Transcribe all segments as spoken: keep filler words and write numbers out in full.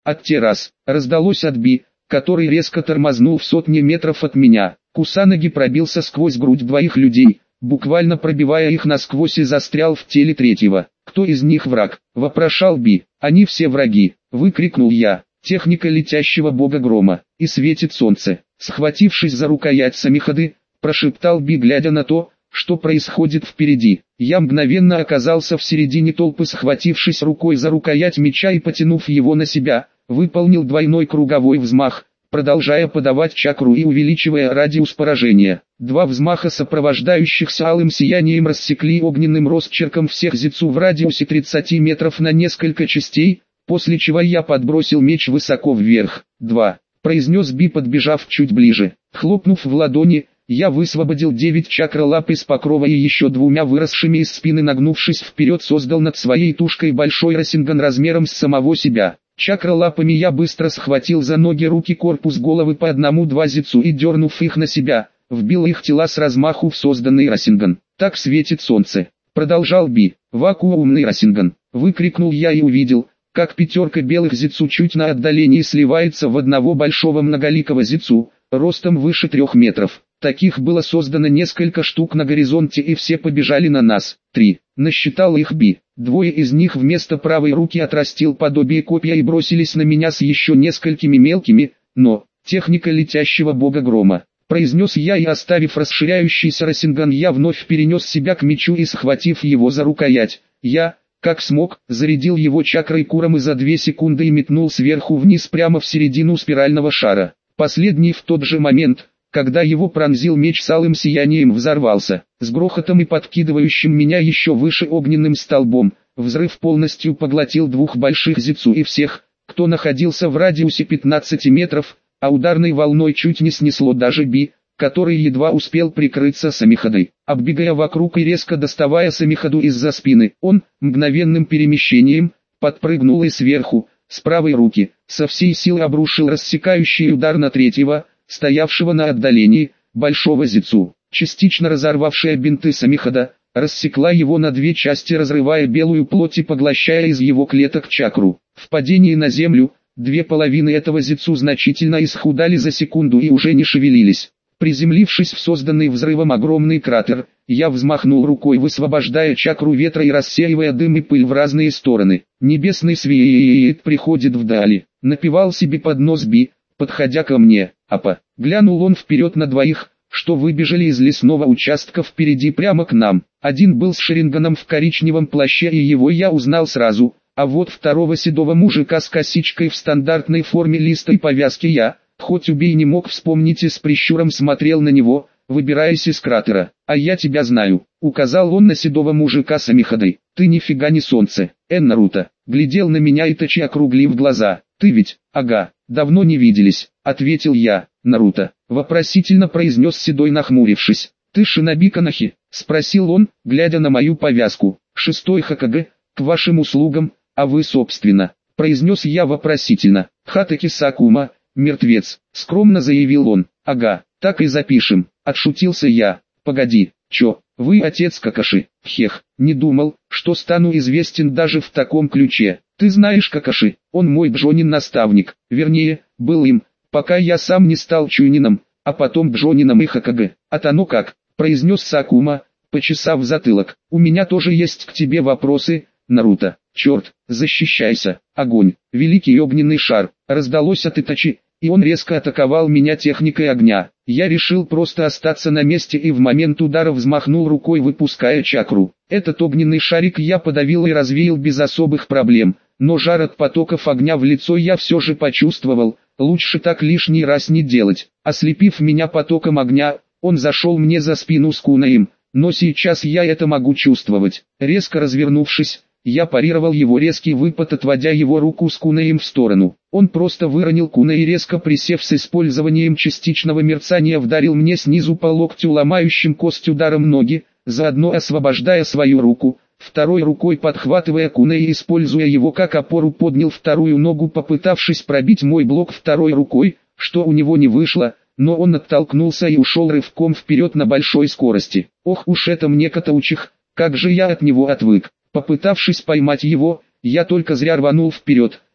от террас, раздалось от Би, который резко тормознул в сотни метров от меня. Кусанаги пробился сквозь грудь двоих людей, буквально пробивая их насквозь, и застрял в теле третьего. «Кто из них враг?» – вопрошал Би. «Они все враги!» – выкрикнул я. «Техника летящего бога грома, и светит солнце!» Схватившись за рукоять самиходы, прошептал Би, глядя на то, что происходит впереди. Я мгновенно оказался в середине толпы, схватившись рукой за рукоять меча и потянув его на себя, выполнил двойной круговой взмах, продолжая подавать чакру и увеличивая радиус поражения. Два взмаха, сопровождающихся алым сиянием, рассекли огненным росчерком всех зицу в радиусе тридцати метров на несколько частей, после чего я подбросил меч высоко вверх. «Два», — произнес Би, подбежав чуть ближе. Хлопнув в ладони, я высвободил девять чакролап из покрова и еще двумя выросшими из спины, нагнувшись вперед, создал над своей тушкой большой рассенган размером с самого себя. Чакролапами я быстро схватил за ноги, руки, корпус, головы по одному-два зицу и, дернув их на себя, вбил их тела с размаху в созданный рассенган. «Так светит солнце», — продолжал Би. «Вакуумный рассенган», — выкрикнул я и увидел, как пятерка белых зицу чуть на отдалении сливается в одного большого многоликого зицу, ростом выше трех метров. Таких было создано несколько штук на горизонте, и все побежали на нас. Три. Насчитал их Би. Двое из них вместо правой руки отрастил подобие копья и бросились на меня с еще несколькими мелкими, но «техника летящего бога грома», произнес я, и, оставив расширяющийся рассенган, я вновь перенес себя к мечу и, схватив его за рукоять, я, как смог, зарядил его чакрой курамы за две секунды и метнул сверху вниз прямо в середину спирального шара. Последний в тот же момент, когда его пронзил меч с алым сиянием, взорвался, с грохотом и подкидывающим меня еще выше огненным столбом. Взрыв полностью поглотил двух больших зицу и всех, кто находился в радиусе пятнадцати метров, а ударной волной чуть не снесло даже Би, который едва успел прикрыться самиходой. Оббегая вокруг и резко доставая самиходу из-за спины, он, мгновенным перемещением, подпрыгнул и сверху, с правой руки, со всей силы обрушил рассекающий удар на третьего, стоявшего на отдалении, большого зицу. Частично разорвавшая бинты самихода, рассекла его на две части, разрывая белую плоть и поглощая из его клеток чакру. В падении на землю, две половины этого зицу значительно исхудали за секунду и уже не шевелились. Приземлившись в созданный взрывом огромный кратер, я взмахнул рукой, высвобождая чакру ветра и рассеивая дым и пыль в разные стороны. «Небесный свет приходит вдали», — напевал себе под нос Би, подходя ко мне. «Апа!» — глянул он вперед на двоих, что выбежали из лесного участка впереди прямо к нам. Один был с шеринганом в коричневом плаще, и его я узнал сразу, а вот второго седого мужика с косичкой в стандартной форме листа и повязки я, хоть убей, не мог вспомнить, и с прищуром смотрел на него, выбираясь из кратера. «А я тебя знаю», — указал он на седого мужика с амиходой. «Ты нифига не солнце, Эн Наруто», — глядел на меня Итачи, округлив глаза. «Ты ведь?» «Ага, давно не виделись», — ответил я. «Наруто», — вопросительно произнес седой, нахмурившись. «Ты шиноби Канахи?» — спросил он, глядя на мою повязку. «Шестой Хокаге, к вашим услугам, а вы собственно», — произнес я вопросительно. «Хатаки Сакума, мертвец», — скромно заявил он. «Ага, так и запишем», — отшутился я. «Погоди, чё, вы отец Какаши?» «Хех, не думал, что стану известен даже в таком ключе. Ты знаешь Какаши, он мой Бжонин наставник, вернее, был им, пока я сам не стал Чунином, а потом Бжонином и Хокаге». «А то ну как», — произнес Сакума, почесав затылок. «У меня тоже есть к тебе вопросы, Наруто». «Черт, защищайся, огонь, великий огненный шар», — раздалось от Итачи, и он резко атаковал меня техникой огня. Я решил просто остаться на месте и в момент удара взмахнул рукой, выпуская чакру. Этот огненный шарик я подавил и развеял без особых проблем, но жар от потоков огня в лицо я все же почувствовал, лучше так лишний раз не делать. Ослепив меня потоком огня, он зашел мне за спину с кунаем, но сейчас я это могу чувствовать. Резко развернувшись, я парировал его резкий выпад, отводя его руку с кунаем в сторону. Он просто выронил куна и, резко присев с использованием частичного мерцания, вдарил мне снизу по локтю ломающим кость ударом ноги, заодно освобождая свою руку. Второй рукой подхватывая куна и, используя его как опору, поднял вторую ногу, попытавшись пробить мой блок второй рукой, что у него не вышло, но он оттолкнулся и ушел рывком вперед на большой скорости. Ох уж это мне Катаучих, как же я от него отвык. Попытавшись поймать его, я только зря рванул вперед,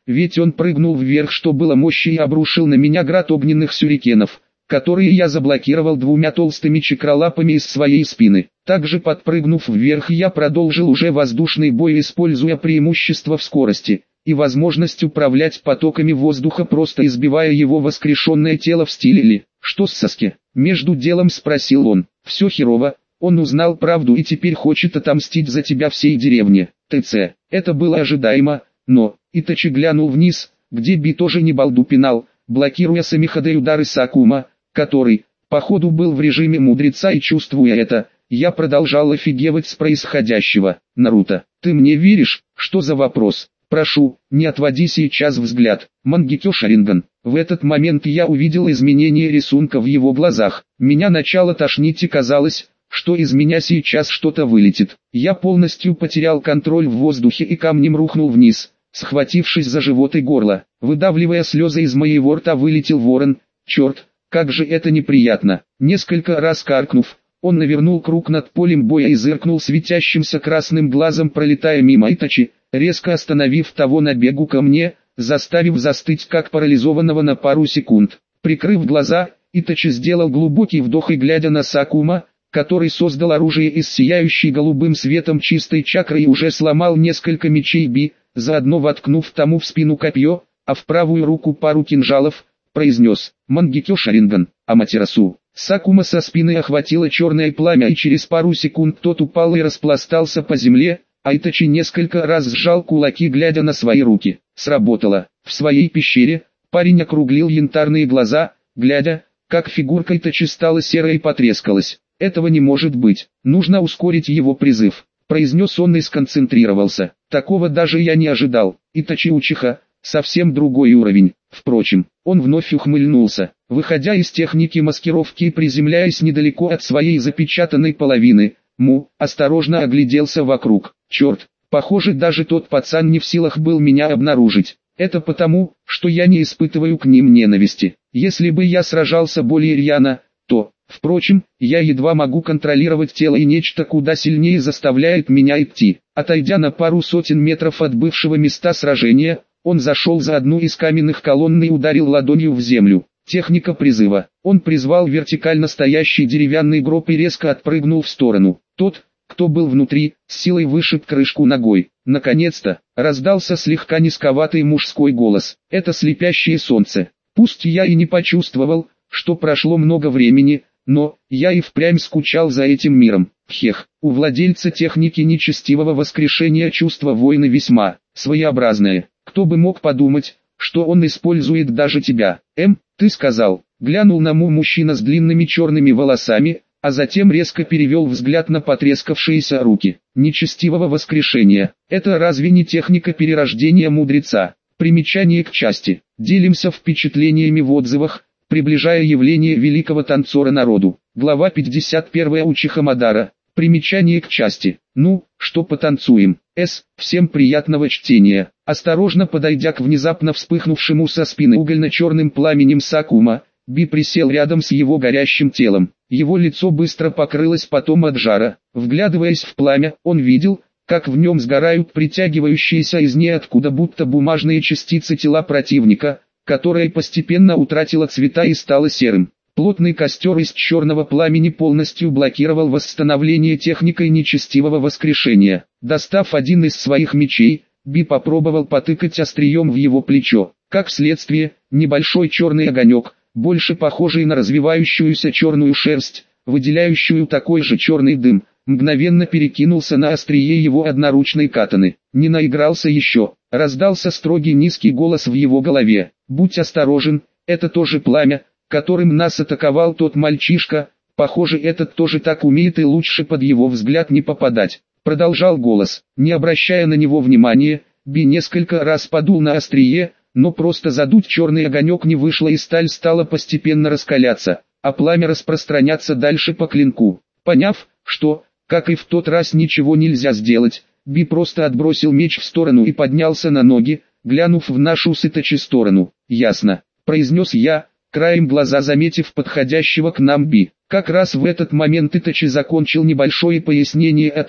ведь он прыгнул вверх, что было мощи, и обрушил на меня град огненных сюрикенов, которые я заблокировал двумя толстыми чакралапами из своей спины. Также подпрыгнув вверх, я продолжил уже воздушный бой, используя преимущество в скорости и возможность управлять потоками воздуха, просто избивая его воскрешенное тело в стиле Ли. «Что с Саски?» — между делом спросил он. «Все херово, он узнал правду и теперь хочет отомстить за тебя всей деревне. ТЦ». Это было ожидаемо, но Итачи глянул вниз, где Би тоже не балду пинал, блокируя самиходы удары Сакума, который, походу, был в режиме мудреца, и чувствуя это, я продолжал офигевать с происходящего. «Наруто, ты мне веришь? Что за вопрос? Прошу, не отводи сейчас взгляд». Мангекё Шарринган. В этот момент я увидел изменение рисунка в его глазах. Меня начало тошнить и казалось, что из меня сейчас что-то вылетит. Я полностью потерял контроль в воздухе и камнем рухнул вниз, схватившись за живот и горло. Выдавливая слезы, из моего рта вылетел ворон. Черт, как же это неприятно. Несколько раз каркнув, он навернул круг над полем боя и зыркнул светящимся красным глазом, пролетая мимо Итачи, резко остановив того на бегу ко мне, заставив застыть как парализованного на пару секунд. Прикрыв глаза, Итачи сделал глубокий вдох и, глядя на Сакума, который создал оружие из сияющей голубым светом чистой чакры и уже сломал несколько мечей Би, заодно воткнув тому в спину копье, а в правую руку пару кинжалов, произнес: «Мангекё Шарринган, Аматерасу». Сакума со спины охватило черное пламя, и через пару секунд тот упал и распластался по земле, а Итачи несколько раз сжал кулаки, глядя на свои руки. Сработало. В своей пещере парень округлил янтарные глаза, глядя, как фигурка Итачи стала серой и потрескалась. «Этого не может быть, нужно ускорить его призыв», — произнес он и сконцентрировался. Такого даже я не ожидал. Итачи Учиха — совсем другой уровень. Впрочем, он вновь ухмыльнулся, выходя из техники маскировки и приземляясь недалеко от своей запечатанной половины. Му осторожно огляделся вокруг. Черт, похоже, даже тот пацан не в силах был меня обнаружить. Это потому, что я не испытываю к ним ненависти. Если бы я сражался более рьяно, то, впрочем, я едва могу контролировать тело, и нечто куда сильнее заставляет меня идти. Отойдя на пару сотен метров от бывшего места сражения, он зашел за одну из каменных колонн и ударил ладонью в землю. Техника призыва. Он призвал вертикально стоящий деревянный гроб и резко отпрыгнул в сторону. Тот, кто был внутри, с силой вышиб крышку ногой. Наконец-то, раздался слегка низковатый мужской голос. «Это слепящее солнце». Пусть я и не почувствовал, что прошло много времени, но я и впрямь скучал за этим миром. Хех, у владельца техники нечестивого воскрешения чувство воина весьма своеобразное. Кто бы мог подумать, что он использует даже тебя. Эм, ты сказал. Глянул на Му мужчина с длинными черными волосами, а затем резко перевел взгляд на потрескавшиеся руки. Нечестивого воскрешения. Это разве не техника перерождения мудреца? Примечание к части. Делимся впечатлениями в отзывах, приближая явление великого танцора народу. Глава пятьдесят один. Учиха Мадара. Примечание к части. Ну, что потанцуем? С. Всем приятного чтения. Осторожно подойдя к внезапно вспыхнувшему со спины угольно-черным пламенем Сакума, Би присел рядом с его горящим телом. Его лицо быстро покрылось потом от жара. Вглядываясь в пламя, он видел, как в нем сгорают притягивающиеся из ниоткуда будто бумажные частицы тела противника, которое постепенно утратило цвета и стало серым. Плотный костер из черного пламени полностью блокировал восстановление техникой нечестивого воскрешения. Достав один из своих мечей, Би попробовал потыкать острием в его плечо. Как следствие, небольшой черный огонек, больше похожий на развивающуюся черную шерсть, выделяющую такой же черный дым, мгновенно перекинулся на острие его одноручной катаны. «Не наигрался еще», — раздался строгий низкий голос в его голове. «Будь осторожен, это тоже пламя, которым нас атаковал тот мальчишка, похоже, этот тоже так умеет, и лучше под его взгляд не попадать», — продолжал голос. Не обращая на него внимания, Би несколько раз подул на острие, но просто задуть черный огонек не вышло, и сталь стала постепенно раскаляться, а пламя распространяться дальше по клинку. Поняв, что, как и в тот раз, ничего нельзя сделать, Би просто отбросил меч в сторону и поднялся на ноги, глянув в нашу с Итачи сторону. «Ясно», — произнес я, краем глаза заметив подходящего к нам Би. Как раз в этот момент Итачи закончил небольшое пояснение о том,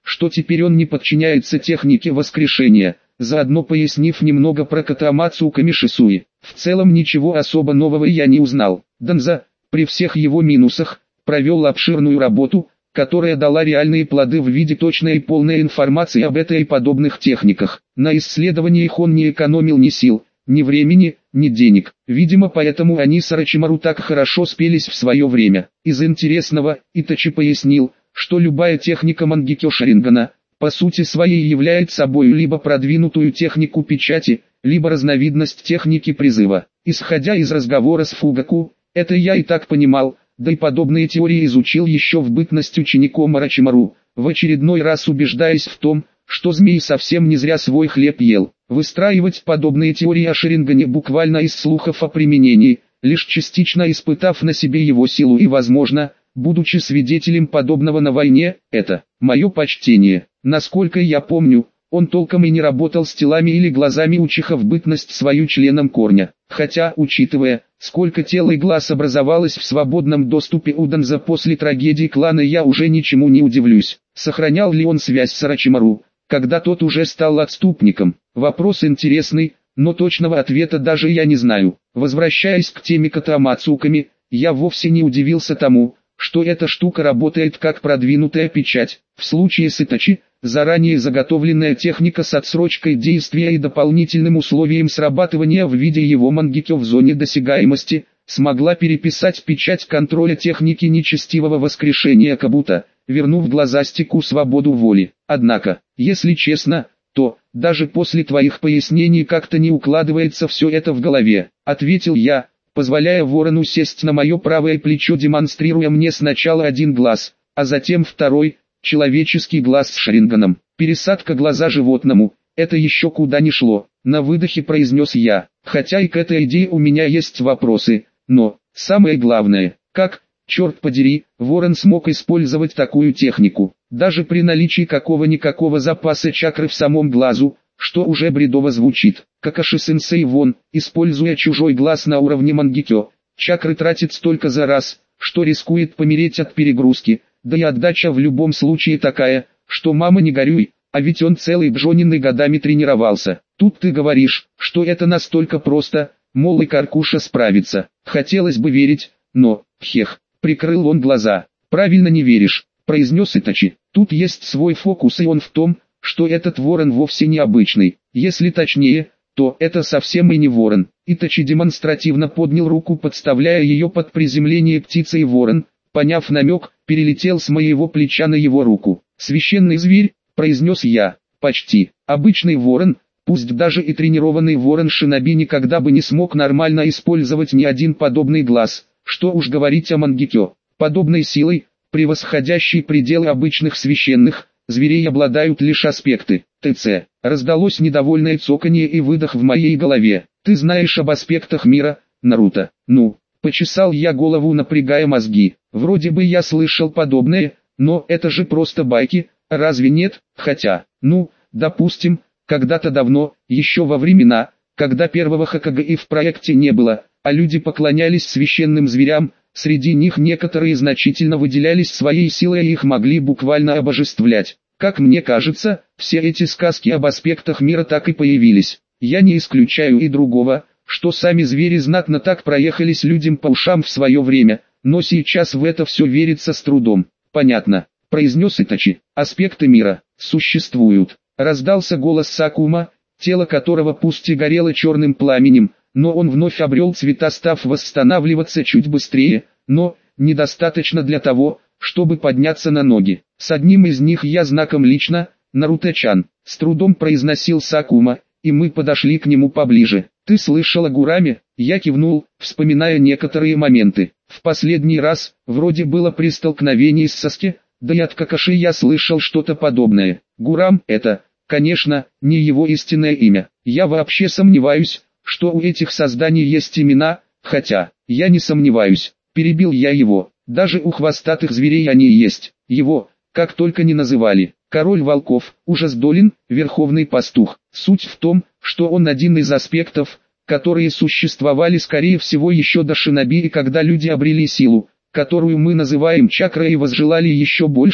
что теперь он не подчиняется технике воскрешения, заодно пояснив немного про Катамацу Камишисуи. В целом ничего особо нового я не узнал. Данза, при всех его минусах, провел обширную работу, которая дала реальные плоды в виде точной и полной информации об этой и подобных техниках. На исследование их он не экономил ни сил, ни времени, ни денег. Видимо, поэтому они с Орочимару так хорошо спелись в свое время. Из интересного, Итачи пояснил, что любая техника Мангекё Шарингана, по сути своей является собой либо продвинутую технику печати, либо разновидность техники призыва. Исходя из разговора с Фугаку, это я и так понимал, да и подобные теории изучил еще в бытность учеником Орочимару, в очередной раз убеждаясь в том, что змей совсем не зря свой хлеб ел. Выстраивать подобные теории о Шарингане буквально из слухов о применении, лишь частично испытав на себе его силу и, возможно, будучи свидетелем подобного на войне, это мое почтение. Насколько я помню, он толком и не работал с телами или глазами учиха в бытность свою членом корня. Хотя, учитывая, сколько тел и глаз образовалось в свободном доступе у Данза после трагедии клана, я уже ничему не удивлюсь. Сохранял ли он связь с Орочимару, когда тот уже стал отступником? Вопрос интересный, но точного ответа даже я не знаю. Возвращаясь к теме Катамацуками, я вовсе не удивился тому, что эта штука работает как продвинутая печать. В случае с Итачи, заранее заготовленная техника с отсрочкой действия и дополнительным условием срабатывания в виде его Мангекё в зоне досягаемости, смогла переписать печать контроля техники нечестивого воскрешения Кабута, вернув глазастику свободу воли. Однако, если честно, то, даже после твоих пояснений как-то не укладывается все это в голове, ответил я, позволяя ворону сесть на мое правое плечо, демонстрируя мне сначала один глаз, а затем второй, человеческий глаз с Шаринганом. Пересадка глаза животному, это еще куда ни шло, на выдохе произнес я, хотя и к этой идее у меня есть вопросы, но, самое главное, как, черт подери, ворон смог использовать такую технику, даже при наличии какого-никакого запаса чакры в самом глазу, что уже бредово звучит. Какаши-сенсей вон, используя чужой глаз на уровне Мангекё, чакры тратит столько за раз, что рискует помереть от перегрузки, да и отдача в любом случае такая, что мама не горюй, а ведь он целый бжоненный годами тренировался. Тут ты говоришь, что это настолько просто, мол и Каркуша справится. Хотелось бы верить, но, хех, прикрыл он глаза. Правильно не веришь, произнес Итачи. Тут есть свой фокус, и он в том, что этот ворон вовсе не обычный. Если точнее, то это совсем и не ворон. Итачи демонстративно поднял руку, подставляя ее под приземление птицы, и ворон, поняв намек, перелетел с моего плеча на его руку. «Священный зверь», — произнес я, — «почти. Обычный ворон, пусть даже и тренированный ворон шиноби, никогда бы не смог нормально использовать ни один подобный глаз, что уж говорить о Мангекё. Подобной силой, превосходящей пределы обычных священных зверей, обладают лишь аспекты. ТЦ. Раздалось недовольное цоканье и выдох в моей голове. Ты знаешь об аспектах мира, Наруто? Ну, почесал я голову, напрягая мозги. Вроде бы я слышал подобное, но это же просто байки, разве нет? Хотя, ну, допустим, когда-то давно, еще во времена, когда первого Хокаге и в проекте не было, а люди поклонялись священным зверям, среди них некоторые значительно выделялись своей силой и их могли буквально обожествлять. Как мне кажется, все эти сказки об аспектах мира так и появились. Я не исключаю и другого, что сами звери знатно так проехались людям по ушам в свое время, но сейчас в это все верится с трудом. Понятно, произнес Итачи. Аспекты мира существуют. Раздался голос Сакума, тело которого пусть и горело черным пламенем, но он вновь обрел цвета, став восстанавливаться чуть быстрее, но недостаточно для того, чтобы подняться на ноги. С одним из них я знаком лично, Наруто-чан, с трудом произносил Сакума, и мы подошли к нему поближе. Ты слышал о Гураме? Я кивнул, вспоминая некоторые моменты. В последний раз, вроде было при столкновении с Саске, да и от Какаши я слышал что-то подобное. Гурам — это, конечно, не его истинное имя. Я вообще сомневаюсь, что у этих созданий есть имена, хотя, я не сомневаюсь, перебил я его, даже у хвостатых зверей они есть, его, как только не называли, король волков, ужас Долин, верховный пастух. Суть в том, что он один из аспектов, которые существовали скорее всего еще до шиноби, и когда люди обрели силу, которую мы называем чакрой, и возжелали еще большего,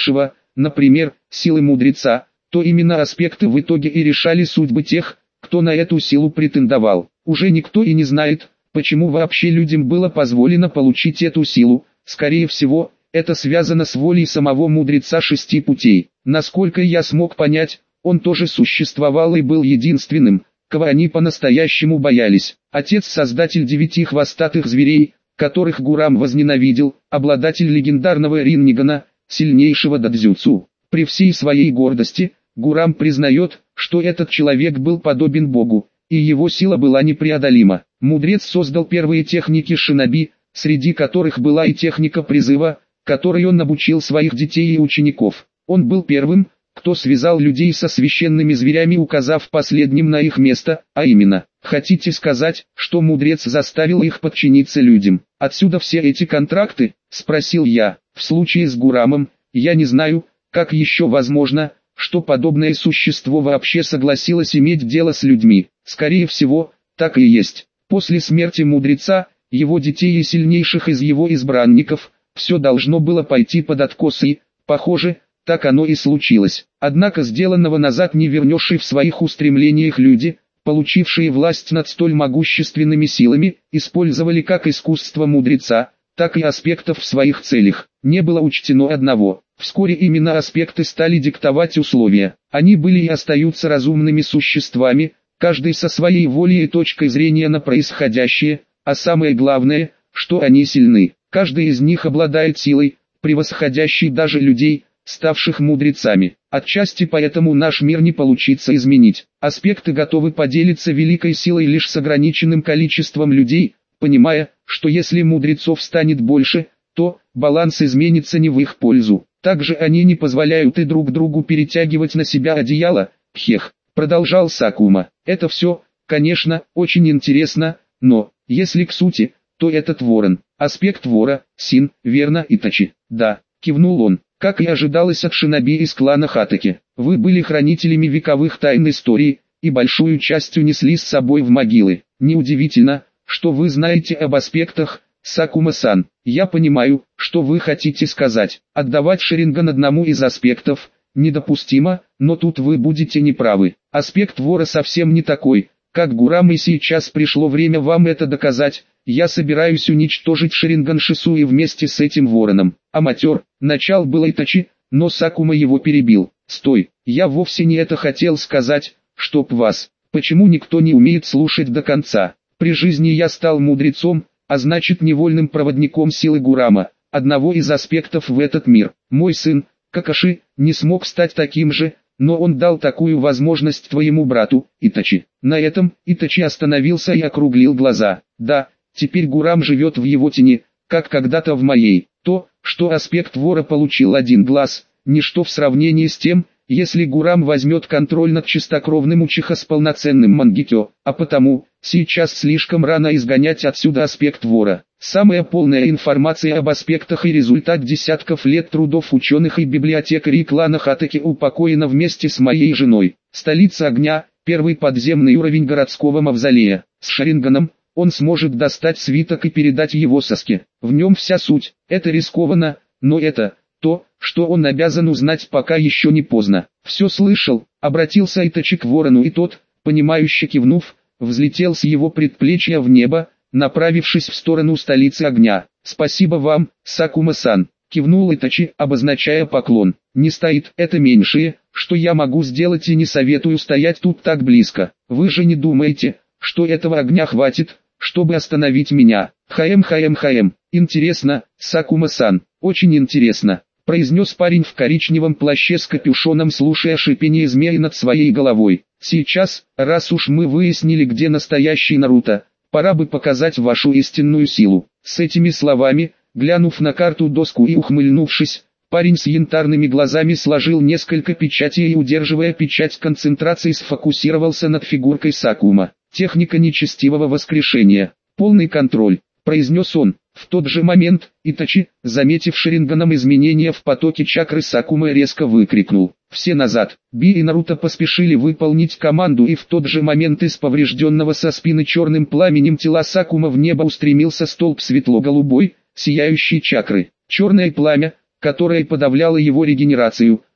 например, силы мудреца, то именно аспекты в итоге и решали судьбы тех, кто на эту силу претендовал. Уже никто и не знает, почему вообще людям было позволено получить эту силу. Скорее всего, это связано с волей самого мудреца шести путей. Насколько я смог понять, он тоже существовал и был единственным, кого они по-настоящему боялись. Отец-создатель девяти хвостатых зверей, которых Гурам возненавидел, обладатель легендарного Риннигана, сильнейшего дадзюцу. При всей своей гордости, Гурам признает, что этот человек был подобен Богу, и его сила была непреодолима. Мудрец создал первые техники шиноби, среди которых была и техника призыва, которой он обучил своих детей и учеников. Он был первым, кто связал людей со священными зверями, указав последним на их место, а именно, хотите сказать, что мудрец заставил их подчиниться людям? Отсюда все эти контракты, спросил я. В случае с Гурамом, я не знаю, как еще возможно, что подобное существо вообще согласилось иметь дело с людьми. Скорее всего, так и есть. После смерти мудреца, его детей и сильнейших из его избранников, все должно было пойти под откос и, похоже, так оно и случилось. Однако сделанного назад не вернешь, и в своих устремлениях люди, получившие власть над столь могущественными силами, использовали как искусство мудреца, так и аспектов в своих целях. Не было учтено одного. Вскоре именно аспекты стали диктовать условия. Они были и остаются разумными существами, каждый со своей волей и точкой зрения на происходящее, а самое главное, что они сильны. Каждый из них обладает силой, превосходящей даже людей, ставших мудрецами. Отчасти поэтому наш мир не получится изменить. Аспекты готовы поделиться великой силой лишь с ограниченным количеством людей, понимая, что если мудрецов станет больше, то баланс изменится не в их пользу. Также они не позволяют и друг другу перетягивать на себя одеяло. Хех, продолжал Сакума. Это все, конечно, очень интересно, но, если к сути, то этот ворон, аспект вора, Син, верно, Итачи? Да, кивнул он. Как и ожидалось от шиноби из клана Хатаки, вы были хранителями вековых тайн истории, и большую часть унесли с собой в могилы. Неудивительно, что вы знаете об аспектах, Сакума-сан. Я понимаю, что вы хотите сказать. Отдавать Шаринган одному из аспектов недопустимо, но тут вы будете неправы. Аспект вора совсем не такой, как Гурам, и сейчас пришло время вам это доказать. Я собираюсь уничтожить Шаринган Шисуи вместе с этим вороном. Аматер, начал было Итачи, но Сакума его перебил. Стой, я вовсе не это хотел сказать, чтоб вас. Почему никто не умеет слушать до конца? При жизни я стал мудрецом, а значит невольным проводником силы Гурама, одного из аспектов в этот мир. Мой сын, Какаши, не смог стать таким же, но он дал такую возможность твоему брату, Итачи. На этом Итачи остановился и округлил глаза. Да, теперь Гурам живет в его тени, как когда-то в моей. То, что аспект вора получил один глаз, ничто в сравнении с тем, если Гурам возьмет контроль над чистокровным Учиха с полноценным Мангикё, а потому, сейчас слишком рано изгонять отсюда аспект вора. Самая полная информация об аспектах и результат десятков лет трудов ученых и библиотекарей клана Хатаки упокоена вместе с моей женой. Столица огня, первый подземный уровень городского мавзолея. С Шаринганом он сможет достать свиток и передать его Саске. В нем вся суть. Это рискованно, но это то, что он обязан узнать, пока еще не поздно. Все слышал, обратился Итачи к ворону, и тот, понимающе кивнув, взлетел с его предплечья в небо, направившись в сторону столицы огня. «Спасибо вам, Сакума-сан», кивнул Итачи, обозначая поклон. «Не стоит, это меньшее, что я могу сделать, и не советую стоять тут так близко. Вы же не думаете, что этого огня хватит, чтобы остановить меня? Хаем-хаем-хаем, интересно, Сакума-сан, очень интересно», произнес парень в коричневом плаще с капюшоном, слушая шипение змеи над своей головой. «Сейчас, раз уж мы выяснили, где настоящий Наруто, пора бы показать вашу истинную силу». С этими словами, глянув на карту-доску и ухмыльнувшись, парень с янтарными глазами сложил несколько печатей и, удерживая печать концентрации, сфокусировался над фигуркой Сакума. «Техника нечестивого воскрешения. Полный контроль», произнес он. В тот же момент, Итачи, заметив Шаринганом изменения в потоке чакры Сакума, резко выкрикнул: «Все назад!». Би и Наруто поспешили выполнить команду, и в тот же момент из поврежденного со спины черным пламенем тела Сакума в небо устремился столб светло-голубой, сияющей чакры. Черное пламя, которое подавляло его регенерацию,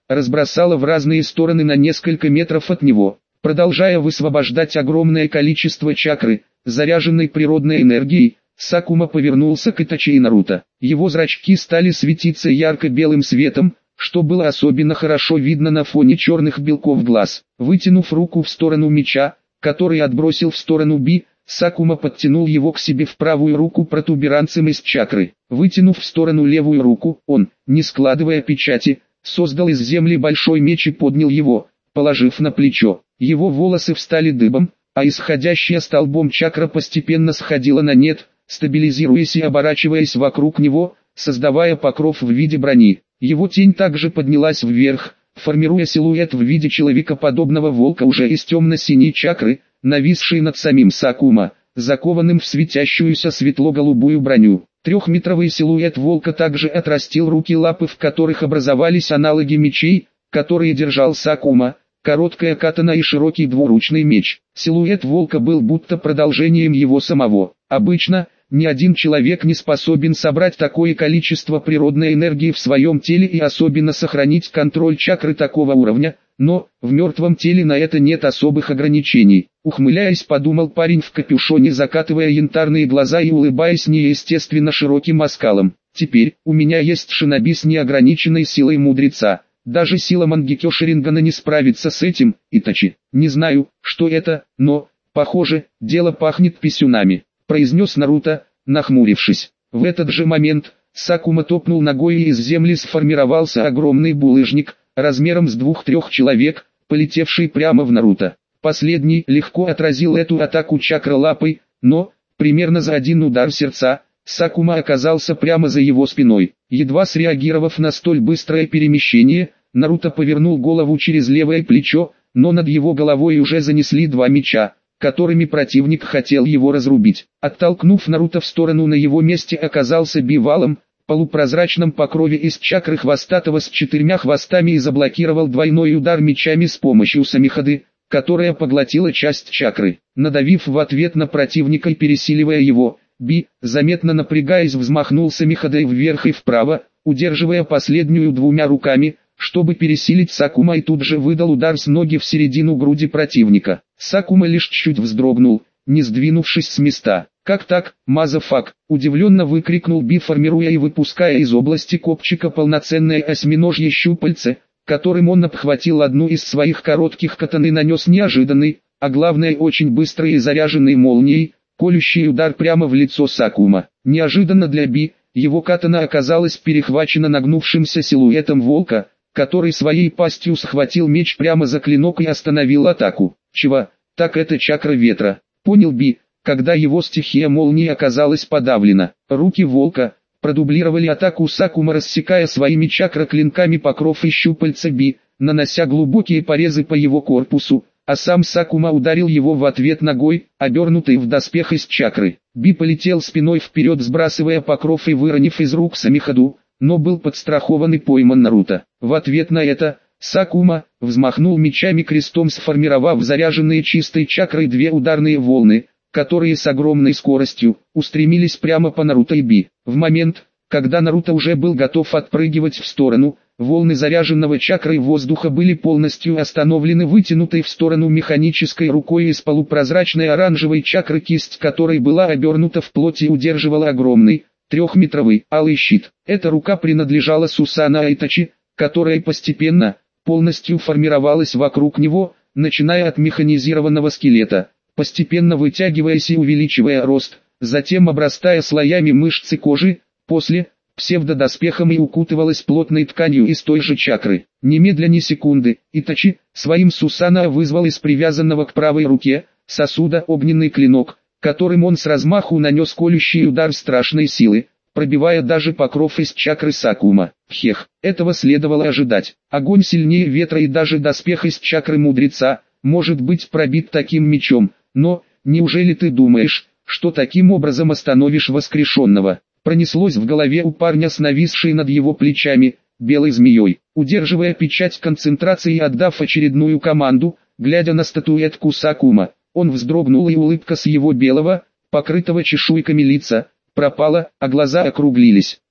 разбросала в разные стороны на несколько метров от него, продолжая высвобождать огромное количество чакры, заряженной природной энергией. Сакума повернулся к Итачи и Наруто. Его зрачки стали светиться ярко-белым светом, что было особенно хорошо видно на фоне черных белков глаз. Вытянув руку в сторону меча, который отбросил в сторону Би, Сакума подтянул его к себе в правую руку протуберанцем из чакры. Вытянув в сторону левую руку, он, не складывая печати, создал из земли большой меч и поднял его, положив на плечо. Его волосы встали дыбом, а исходящая столбом чакра постепенно сходила на нет, стабилизируясь и оборачиваясь вокруг него, создавая покров в виде брони. Его тень также поднялась вверх, формируя силуэт в виде человекоподобного волка уже из темно-синей чакры, нависшей над самим Сакума, закованным в светящуюся светло-голубую броню. Трехметровый силуэт волка также отрастил руки и лапы, в которых образовались аналоги мечей, которые держал Сакума, короткая катана и широкий двуручный меч. Силуэт волка был будто продолжением его самого. Обычно, ни один человек не способен собрать такое количество природной энергии в своем теле и особенно сохранить контроль чакры такого уровня, но в мертвом теле на это нет особых ограничений. Ухмыляясь, подумал парень в капюшоне, закатывая янтарные глаза и улыбаясь неестественно широким оскалом. Теперь у меня есть шиноби с неограниченной силой мудреца. Даже сила Мангекё Шарингана не справится с этим, Итачи. Не знаю, что это, но, похоже, дело пахнет писюнами, произнес Наруто, нахмурившись. В этот же момент, Сакума топнул ногой и из земли сформировался огромный булыжник, размером с двух-трех человек, полетевший прямо в Наруто. Последний легко отразил эту атаку чакра лапой, но, примерно за один удар сердца, Сакума оказался прямо за его спиной. Едва среагировав на столь быстрое перемещение, Наруто повернул голову через левое плечо, но над его головой уже занесли два меча, которыми противник хотел его разрубить. Оттолкнув Наруто в сторону, на его месте оказался Би валом, полупрозрачном покрове из чакры хвостатого с четырьмя хвостами, и заблокировал двойной удар мечами с помощью самихады, которая поглотила часть чакры. Надавив в ответ на противника и пересиливая его, Би, заметно напрягаясь, взмахнул самихадой вверх и вправо, удерживая последнюю двумя руками, чтобы пересилить Сакума, и тут же выдал удар с ноги в середину груди противника. Сакума лишь чуть вздрогнул, не сдвинувшись с места. «Как так, мазафак?» – удивленно выкрикнул Би, формируя и выпуская из области копчика полноценное осьминожье щупальце, которым он обхватил одну из своих коротких катан и нанес неожиданный, а главное очень быстрый и заряженный молнией, колющий удар прямо в лицо Сакума. Неожиданно для Би, его катана оказалась перехвачена нагнувшимся силуэтом волка, который своей пастью схватил меч прямо за клинок и остановил атаку. «Чего? Так это чакра ветра», — понял Би, когда его стихия молнии оказалась подавлена. Руки волка продублировали атаку Сакума, рассекая своими чакра-клинками покров и щупальца Би, нанося глубокие порезы по его корпусу, а сам Сакума ударил его в ответ ногой, обернутой в доспех из чакры. Би полетел спиной вперед, сбрасывая покров и выронив из рук самихаду, но был подстрахован и пойман Наруто. В ответ на это, Сакума взмахнул мечами крестом, сформировав заряженные чистой чакрой две ударные волны, которые с огромной скоростью устремились прямо по Наруто и Би. В момент, когда Наруто уже был готов отпрыгивать в сторону, волны заряженного чакрой воздуха были полностью остановлены вытянутой в сторону механической рукой из полупрозрачной оранжевой чакры, кисть которой была обернута в плоть и удерживала огромный, трехметровый, алый щит. Эта рука принадлежала Сусана Итачи, которая постепенно, полностью формировалась вокруг него, начиная от механизированного скелета, постепенно вытягиваясь и увеличивая рост, затем обрастая слоями мышц и кожи, после – псевдодоспехом, и укутывалась плотной тканью из той же чакры. Немедля ни секунды, Итачи своим Сусана вызвал из привязанного к правой руке сосуда огненный клинок, которым он с размаху нанес колющий удар страшной силы, пробивая даже покров из чакры Сакума. Хех, этого следовало ожидать. Огонь сильнее ветра, и даже доспех из чакры мудреца может быть пробит таким мечом, но, неужели ты думаешь, что таким образом остановишь воскрешенного? Пронеслось в голове у парня с нависшей над его плечами, белой змеей. Удерживая печать концентрации и отдав очередную команду, глядя на статуэтку Сакума, он вздрогнул, и улыбка с его белого, покрытого чешуйками лица, пропала, а глаза округлились.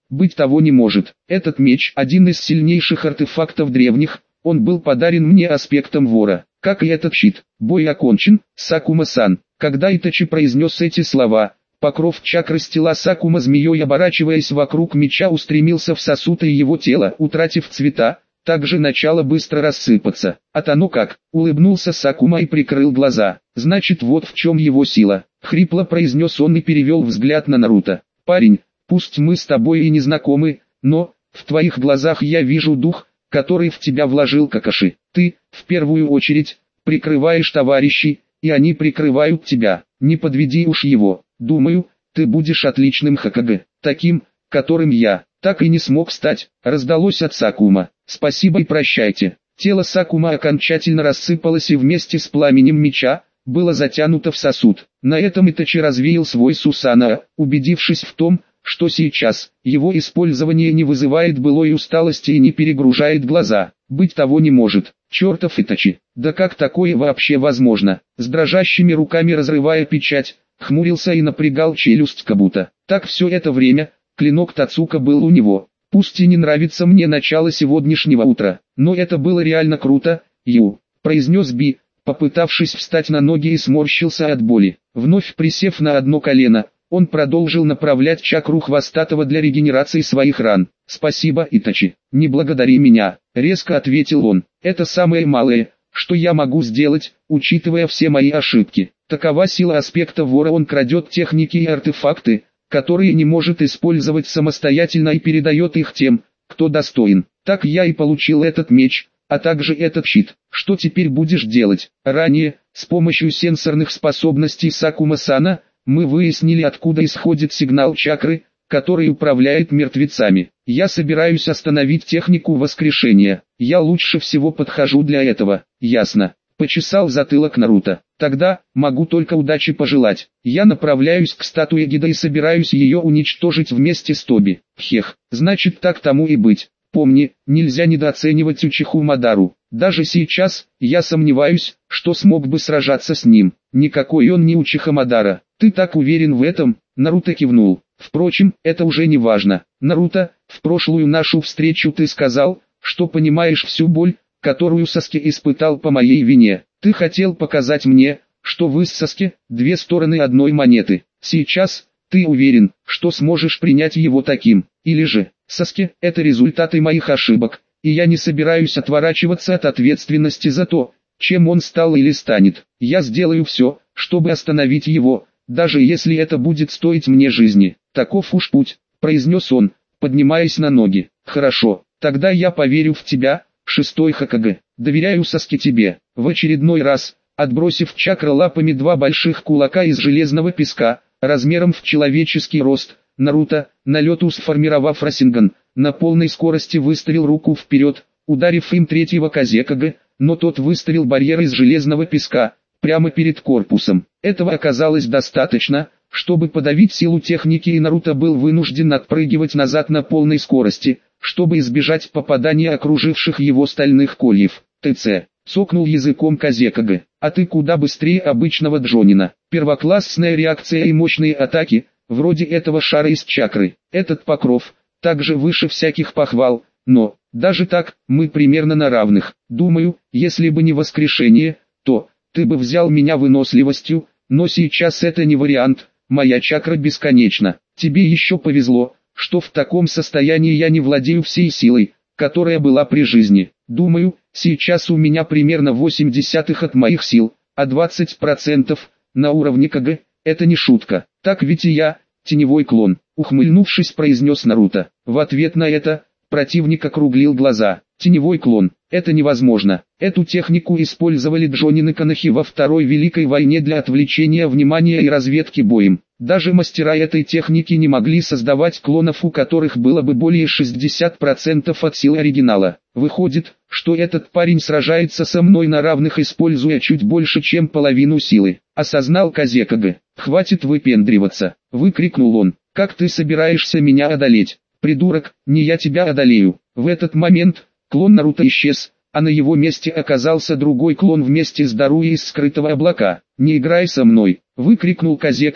Быть того не может. Этот меч – один из сильнейших артефактов древних, он был подарен мне аспектом вора, как и этот щит. Бой окончен, Сакума-сан. Когда Итачи произнес эти слова, покров чакры с тела Сакума змеей, оборачиваясь вокруг меча, устремился в сосуд, и его тело, утратив цвета, также начало быстро рассыпаться. «А оно как!» — улыбнулся Сакума и прикрыл глаза. «Значит, вот в чем его сила!» — хрипло произнес он и перевел взгляд на Наруто. «Парень, пусть мы с тобой и не знакомы, но в твоих глазах я вижу дух, который в тебя вложил Какаши. Ты, в первую очередь, прикрываешь товарищей, и они прикрывают тебя. Не подведи уж его. Думаю, ты будешь отличным Хокаге, таким, которым я так и не смог стать», — раздалось от Сакума. «Спасибо и прощайте». Тело Сакума окончательно рассыпалось и вместе с пламенем меча было затянуто в сосуд. На этом Итачи развеял свой Сусана, убедившись в том, что сейчас его использование не вызывает былой усталости и не перегружает глаза. Быть того не может. Чертов Итачи, да как такое вообще возможно? С дрожащими руками разрывая печать, хмурился и напрягал челюсть Кабуто. Так все это время клинок Тацука был у него. Пусть и не нравится мне начало сегодняшнего утра, но это было реально круто, Ю, произнес Би, попытавшись встать на ноги, и сморщился от боли. Вновь присев на одно колено, он продолжил направлять чакру хвостатого для регенерации своих ран. «Спасибо, Итачи, не благодари меня», — резко ответил он. «Это самое малое, что я могу сделать, учитывая все мои ошибки. Такова сила аспекта вора, он крадет техники и артефакты, которые не может использовать самостоятельно, и передает их тем, кто достоин. Так я и получил этот меч, а также этот щит. Что теперь будешь делать?» Ранее, с помощью сенсорных способностей Сакума-сана, мы выяснили, откуда исходит сигнал чакры, который управляет мертвецами. Я собираюсь остановить технику воскрешения. Я лучше всего подхожу для этого. Ясно. Почесал затылок Наруто. Тогда, могу только удачи пожелать. Я направляюсь к статуе Гида и собираюсь ее уничтожить вместе с Тоби. Хех, значит так тому и быть. Помни, нельзя недооценивать Учиху Мадару. Даже сейчас, я сомневаюсь, что смог бы сражаться с ним. Никакой он не Учиха Мадара. Ты так уверен в этом? Наруто кивнул. Впрочем, это уже не важно. Наруто, в прошлую нашу встречу ты сказал, что понимаешь всю боль, которую Саски испытал по моей вине. Ты хотел показать мне, что вы с Саски – две стороны одной монеты. Сейчас, ты уверен, что сможешь принять его таким. Или же, Саски – это результаты моих ошибок, и я не собираюсь отворачиваться от ответственности за то, чем он стал или станет. Я сделаю все, чтобы остановить его, даже если это будет стоить мне жизни. Таков уж путь, произнес он, поднимаясь на ноги. Хорошо, тогда я поверю в тебя, шестой Хокаге. Доверяю Саски тебе. В очередной раз, отбросив чакра лапами два больших кулака из железного песка, размером в человеческий рост, Наруто, на лету сформировав Расинган, на полной скорости выставил руку вперед, ударив им третьего Казекаге, но тот выставил барьер из железного песка, прямо перед корпусом. Этого оказалось достаточно, чтобы подавить силу техники, и Наруто был вынужден отпрыгивать назад на полной скорости, чтобы избежать попадания окруживших его стальных кольев. «ТЦ», — цокнул языком Казекаге, — «а ты куда быстрее обычного Джонина». Первоклассная реакция и мощные атаки, вроде этого шара из чакры. Этот покров, также выше всяких похвал, но, даже так, мы примерно на равных. Думаю, если бы не воскрешение, то, ты бы взял меня выносливостью, но сейчас это не вариант, моя чакра бесконечна. Тебе еще повезло, что в таком состоянии я не владею всей силой, которая была при жизни. Думаю, сейчас у меня примерно восемь десятых от моих сил, а двадцать процентов на уровне КГ, это не шутка. Так ведь и я, теневой клон, ухмыльнувшись, произнес Наруто. В ответ на это, противник округлил глаза. Теневой клон, это невозможно. Эту технику использовали Джонин и Канахи во Второй Великой войне для отвлечения внимания и разведки боем. Даже мастера этой техники не могли создавать клонов, у которых было бы более шестидесяти процентов от силы оригинала. Выходит, что этот парень сражается со мной на равных, используя чуть больше, чем половину силы. Осознал Казекаге. «Хватит выпендриваться», — выкрикнул он. «Как ты собираешься меня одолеть? Придурок, не я тебя одолею». В этот момент клон Наруто исчез, а на его месте оказался другой клон вместе с Даруи из скрытого облака. «Не играй со мной», — выкрикнул Казекаге,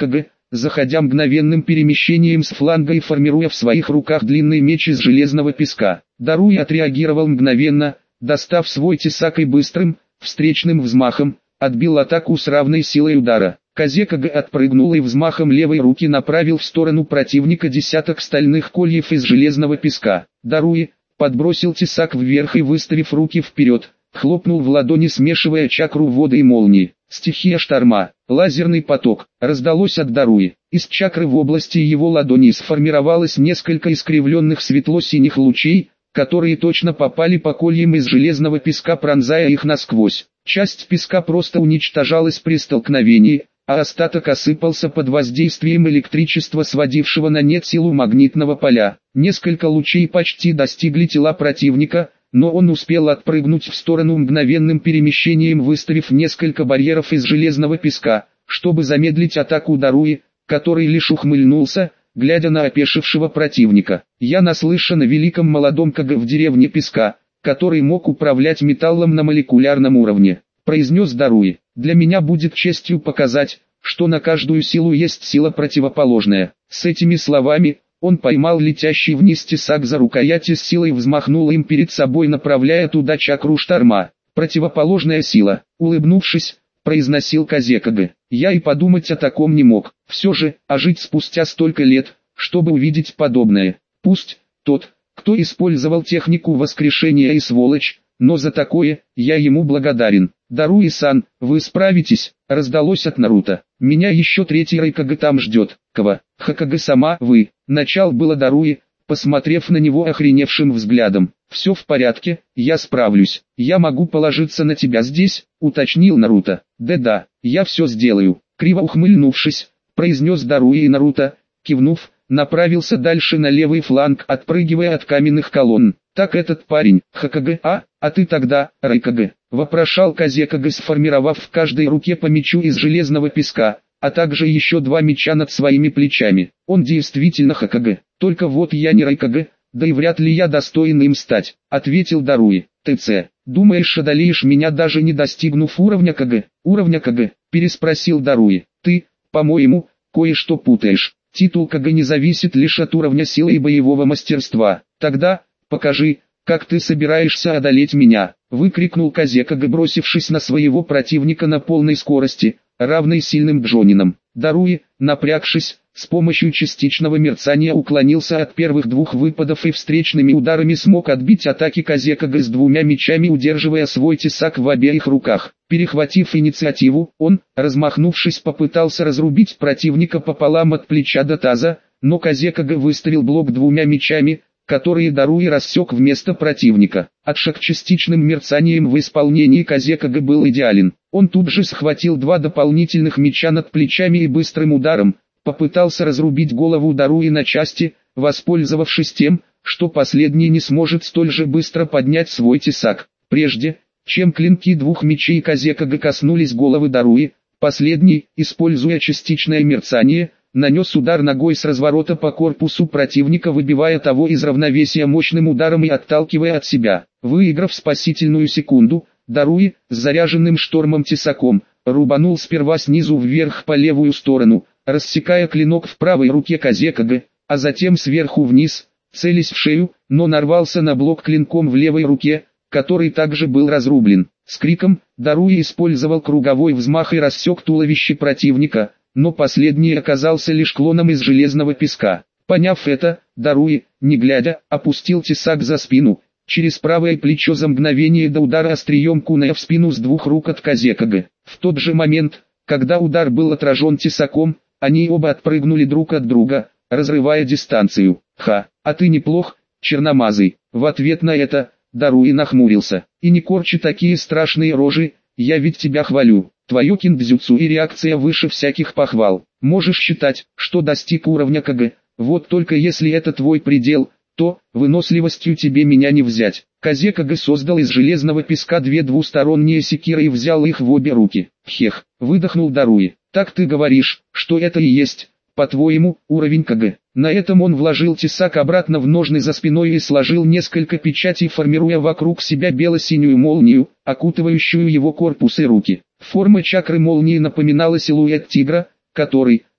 заходя мгновенным перемещением с фланга и формируя в своих руках длинный меч из железного песка. Даруи отреагировал мгновенно, достав свой тесак и быстрым, встречным взмахом, отбил атаку с равной силой удара. Казекага отпрыгнул и взмахом левой руки направил в сторону противника десяток стальных кольев из железного песка. Даруи подбросил тесак вверх и, выставив руки вперед, хлопнул в ладони, смешивая чакру воды и молнии. Стихия шторма, лазерный поток, раздалось от Даруи. Из чакры в области его ладони сформировалось несколько искривленных светло-синих лучей, которые точно попали по кольям из железного песка, пронзая их насквозь. Часть песка просто уничтожалась при столкновении, а остаток осыпался под воздействием электричества, сводившего на нет силу магнитного поля. Несколько лучей почти достигли тела противника, но он успел отпрыгнуть в сторону мгновенным перемещением, выставив несколько барьеров из железного песка, чтобы замедлить атаку Даруи, который лишь ухмыльнулся, глядя на опешившего противника. «Я наслышан о великом молодом Кага в деревне песка, который мог управлять металлом на молекулярном уровне», произнес Даруи. «Для меня будет честью показать, что на каждую силу есть сила противоположная». С этими словами он поймал летящий вниз тесак за рукоять и с силой взмахнул им перед собой, направляя туда чакру шторма. «Противоположная сила», улыбнувшись, произносил Казекага. «Я и подумать о таком не мог. Все же, а жить спустя столько лет, чтобы увидеть подобное. Пусть тот, кто использовал технику воскрешения, и сволочь, но за такое я ему благодарен». «Даруи-сан, вы справитесь», раздалось от Наруто. «Меня еще третий Райкага там ждет». «Кого? Хокага-сама, вы?» Начал было Даруи, посмотрев на него охреневшим взглядом. «Все в порядке, я справлюсь. Я могу положиться на тебя здесь», уточнил Наруто. «Да-да, я все сделаю», криво ухмыльнувшись, произнес Даруи, и Наруто, кивнув, направился дальше на левый фланг, отпрыгивая от каменных колонн. «Так этот парень, Хокага, а? А ты тогда, Райкага?» вопрошал Казекага, сформировав в каждой руке по мечу из железного песка, а также еще два меча над своими плечами. «Он действительно Хокага, только вот я не Райкага, да и вряд ли я достоин им стать», ответил Даруи. «ТЦ, думаешь, одолеешь меня, даже не достигнув уровня Кага?» «Уровня Кага?» переспросил Даруи. «Ты, по-моему, кое-что путаешь. Титул Кага не зависит лишь от уровня силы и боевого мастерства. Тогда, покажи, как ты собираешься одолеть меня», выкрикнул Казекага, бросившись на своего противника на полной скорости, равной сильным Джонинам. Даруи, напрягшись, с помощью частичного мерцания уклонился от первых двух выпадов и встречными ударами смог отбить атаки Казекага с двумя мечами, удерживая свой тесак в обеих руках. Перехватив инициативу, он, размахнувшись, попытался разрубить противника пополам от плеча до таза, но Казекага выставил блок двумя мечами, которые Даруи рассек вместо противника. Отшаг частичным мерцанием в исполнении Казекага был идеален. Он тут же схватил два дополнительных меча над плечами и быстрым ударом попытался разрубить голову Даруи на части, воспользовавшись тем, что последний не сможет столь же быстро поднять свой тесак. Прежде, чем клинки двух мечей Казекага коснулись головы Даруи, последний, используя частичное мерцание, нанес удар ногой с разворота по корпусу противника, выбивая того из равновесия мощным ударом и отталкивая от себя. Выиграв спасительную секунду, Даруи, с заряженным штормом тесаком, рубанул сперва снизу вверх по левую сторону, рассекая клинок в правой руке Казекага, а затем сверху вниз, целясь в шею, но нарвался на блок клинком в левой руке, который также был разрублен. С криком, Даруи использовал круговой взмах и рассек туловище противника, но последний оказался лишь клоном из железного песка. Поняв это, Даруи, не глядя, опустил тесак за спину, через правое плечо за мгновение до удара острием куная в спину с двух рук от Казекага. В тот же момент, когда удар был отражен тесаком, они оба отпрыгнули друг от друга, разрывая дистанцию. «Ха, а ты неплох, черномазый». В ответ на это, Даруи нахмурился. «И не корчи такие страшные рожи, я ведь тебя хвалю. Твое киндзюцу и реакция выше всяких похвал. Можешь считать, что достиг уровня Кага, вот только если это твой предел, то, выносливостью тебе меня не взять». Казекага создал из железного песка две двусторонние секиры и взял их в обе руки. «Хех», выдохнул Даруи. «Так ты говоришь, что это и есть, по-твоему, уровень Кага?» На этом он вложил тесак обратно в ножны за спиной и сложил несколько печатей, формируя вокруг себя бело-синюю молнию, окутывающую его корпус и руки. Форма чакры молнии напоминала силуэт тигра, который,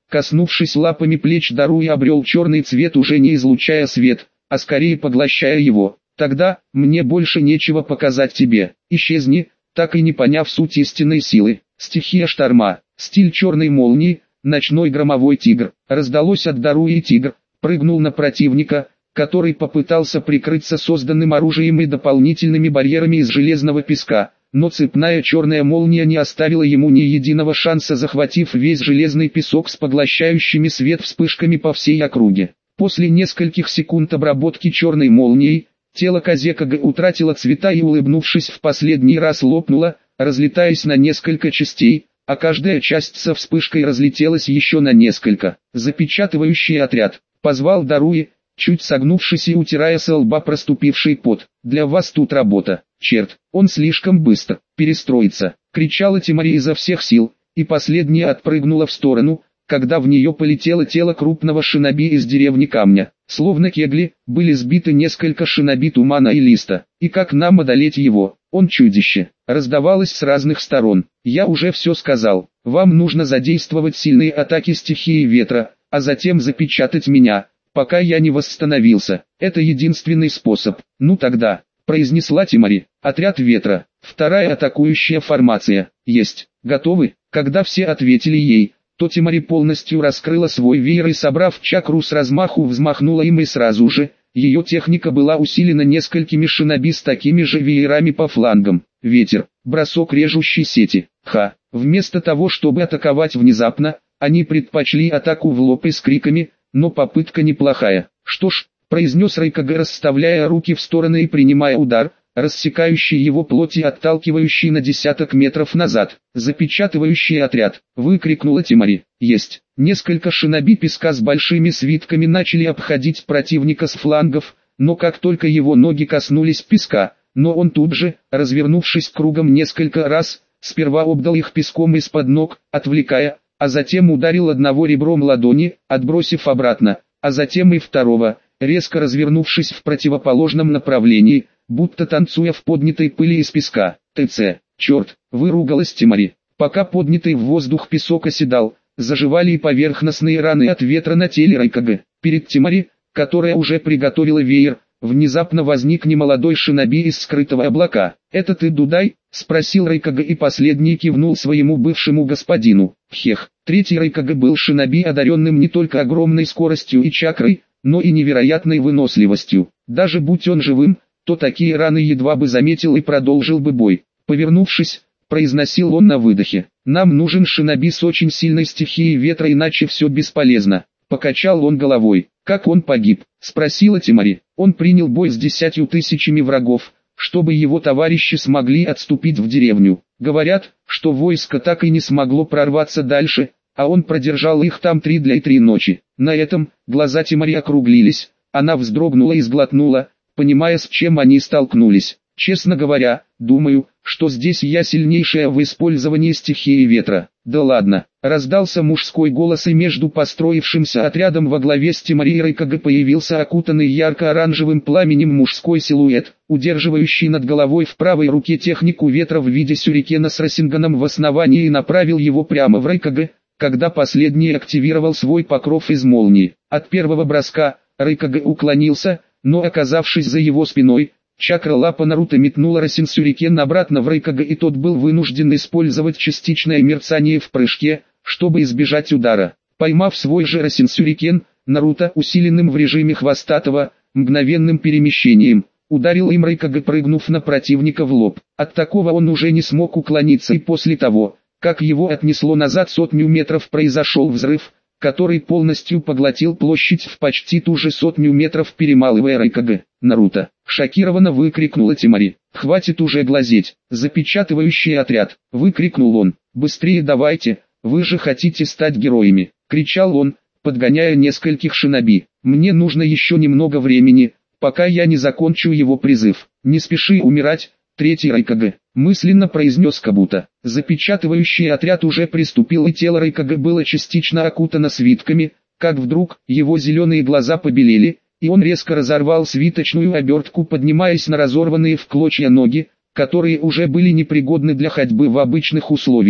коснувшись лапами плеч Даруи, обрел черный цвет, уже не излучая свет, а скорее поглощая его. Тогда, мне больше нечего показать тебе, исчезни, так и не поняв суть истинной силы. Стихия шторма, стиль черной молнии, ночной громовой тигр. Раздалось от Даруи, и тигр прыгнул на противника, который попытался прикрыться созданным оружием и дополнительными барьерами из железного песка, но цепная черная молния не оставила ему ни единого шанса, захватив весь железный песок с поглощающими свет вспышками по всей округе. После нескольких секунд обработки черной молнией, тело Казекага утратило цвета и, улыбнувшись в последний раз, лопнуло, разлетаясь на несколько частей, а каждая часть со вспышкой разлетелась еще на несколько. Запечатывающий отряд позвал Даруи, чуть согнувшись и утирая со лба проступивший пот. «Для вас тут работа, черт, он слишком быстро перестроится!» — кричала Темари изо всех сил, и последняя отпрыгнула в сторону, когда в нее полетело тело крупного шиноби из деревни Камня. Словно кегли, были сбиты несколько шиноби Тумана и Листа. «И как нам одолеть его? Он чудище!» раздавалось с разных сторон. «Я уже все сказал, вам нужно задействовать сильные атаки стихии ветра, а затем запечатать меня, пока я не восстановился. Это единственный способ». «Ну тогда», — произнесла Темари, — «отряд ветра, вторая атакующая формация, есть, готовы?» Когда все ответили ей, то Темари полностью раскрыла свой веер и, собрав чакру с размаху, взмахнула им, и сразу же, ее техника была усилена несколькими шиноби с такими же веерами по флангам. Ветер, бросок режущей сети. Ха! Вместо того, чтобы атаковать внезапно, они предпочли атаку в лоб и с криками, но попытка неплохая. «Что ж», — произнес Райкага, расставляя руки в стороны и принимая удар, рассекающий его плоть и отталкивающий на десяток метров назад. «Запечатывающий отряд!» — выкрикнула Темари. «Есть!» Несколько шиноби песка с большими свитками начали обходить противника с флангов, но как только его ноги коснулись песка, но он тут же, развернувшись кругом несколько раз, сперва обдал их песком из-под ног, отвлекая, а затем ударил одного ребром ладони, отбросив обратно, а затем и второго, резко развернувшись в противоположном направлении, будто танцуя в поднятой пыли из песка. «ТЦ, черт!» — выругалась Темари. Пока поднятый в воздух песок оседал, заживали и поверхностные раны от ветра на теле Райкага. Перед Темари, которая уже приготовила веер, внезапно возник немолодой шиноби из скрытого облака. «Это ты, Дудай?» — спросил Райкага, и последний кивнул своему бывшему господину. Хех. Третий Райкага был шиноби, одаренным не только огромной скоростью и чакрой, но и невероятной выносливостью. Даже будь он живым, то такие раны едва бы заметил и продолжил бы бой. Повернувшись, произносил он на выдохе: «Нам нужен шиноби с очень сильной стихией ветра, иначе все бесполезно». Покачал он головой. «Как он погиб?» — спросила Темари. «Он принял бой с десятью тысячами врагов, чтобы его товарищи смогли отступить в деревню. Говорят, что войско так и не смогло прорваться дальше, а он продержал их там три дня и три ночи». На этом глаза Темари округлились, она вздрогнула и сглотнула, понимая, с чем они столкнулись. «Честно говоря, думаю, что здесь я сильнейшая в использовании стихии ветра». «Да ладно», — раздался мужской голос, и между построившимся отрядом во главе с Темари и Райкага появился окутанный ярко-оранжевым пламенем мужской силуэт, удерживающий над головой в правой руке технику ветра в виде сюрикена с рассинганом в основании, и направил его прямо в Райкага, когда последний активировал свой покров из молнии. От первого броска Райкага уклонился, но, оказавшись за его спиной, чакра лапа Наруто метнула Расин-сюрикен обратно в Райкага, и тот был вынужден использовать частичное мерцание в прыжке, чтобы избежать удара. Поймав свой же Расин-сюрикен, Наруто, усиленным в режиме хвостатого, мгновенным перемещением, ударил им Райкага, прыгнув на противника в лоб. От такого он уже не смог уклониться, и после того, как его отнесло назад сотню метров, произошел взрыв, который полностью поглотил площадь в почти ту же сотню метров, перемалывая Райкага. «Наруто!» — шокированно выкрикнула Темари. «Хватит уже глазеть! Запечатывающий отряд!» — выкрикнул он. «Быстрее давайте, вы же хотите стать героями!» — кричал он, подгоняя нескольких шиноби. «Мне нужно еще немного времени, пока я не закончу его призыв. Не спеши умирать, третий Райкага!» — мысленно произнес Кабуто. Запечатывающий отряд уже приступил, и тело Райкага было частично окутано свитками, как вдруг его зеленые глаза побелели, и он резко разорвал свиточную обертку, поднимаясь на разорванные в клочья ноги, которые уже были непригодны для ходьбы в обычных условиях.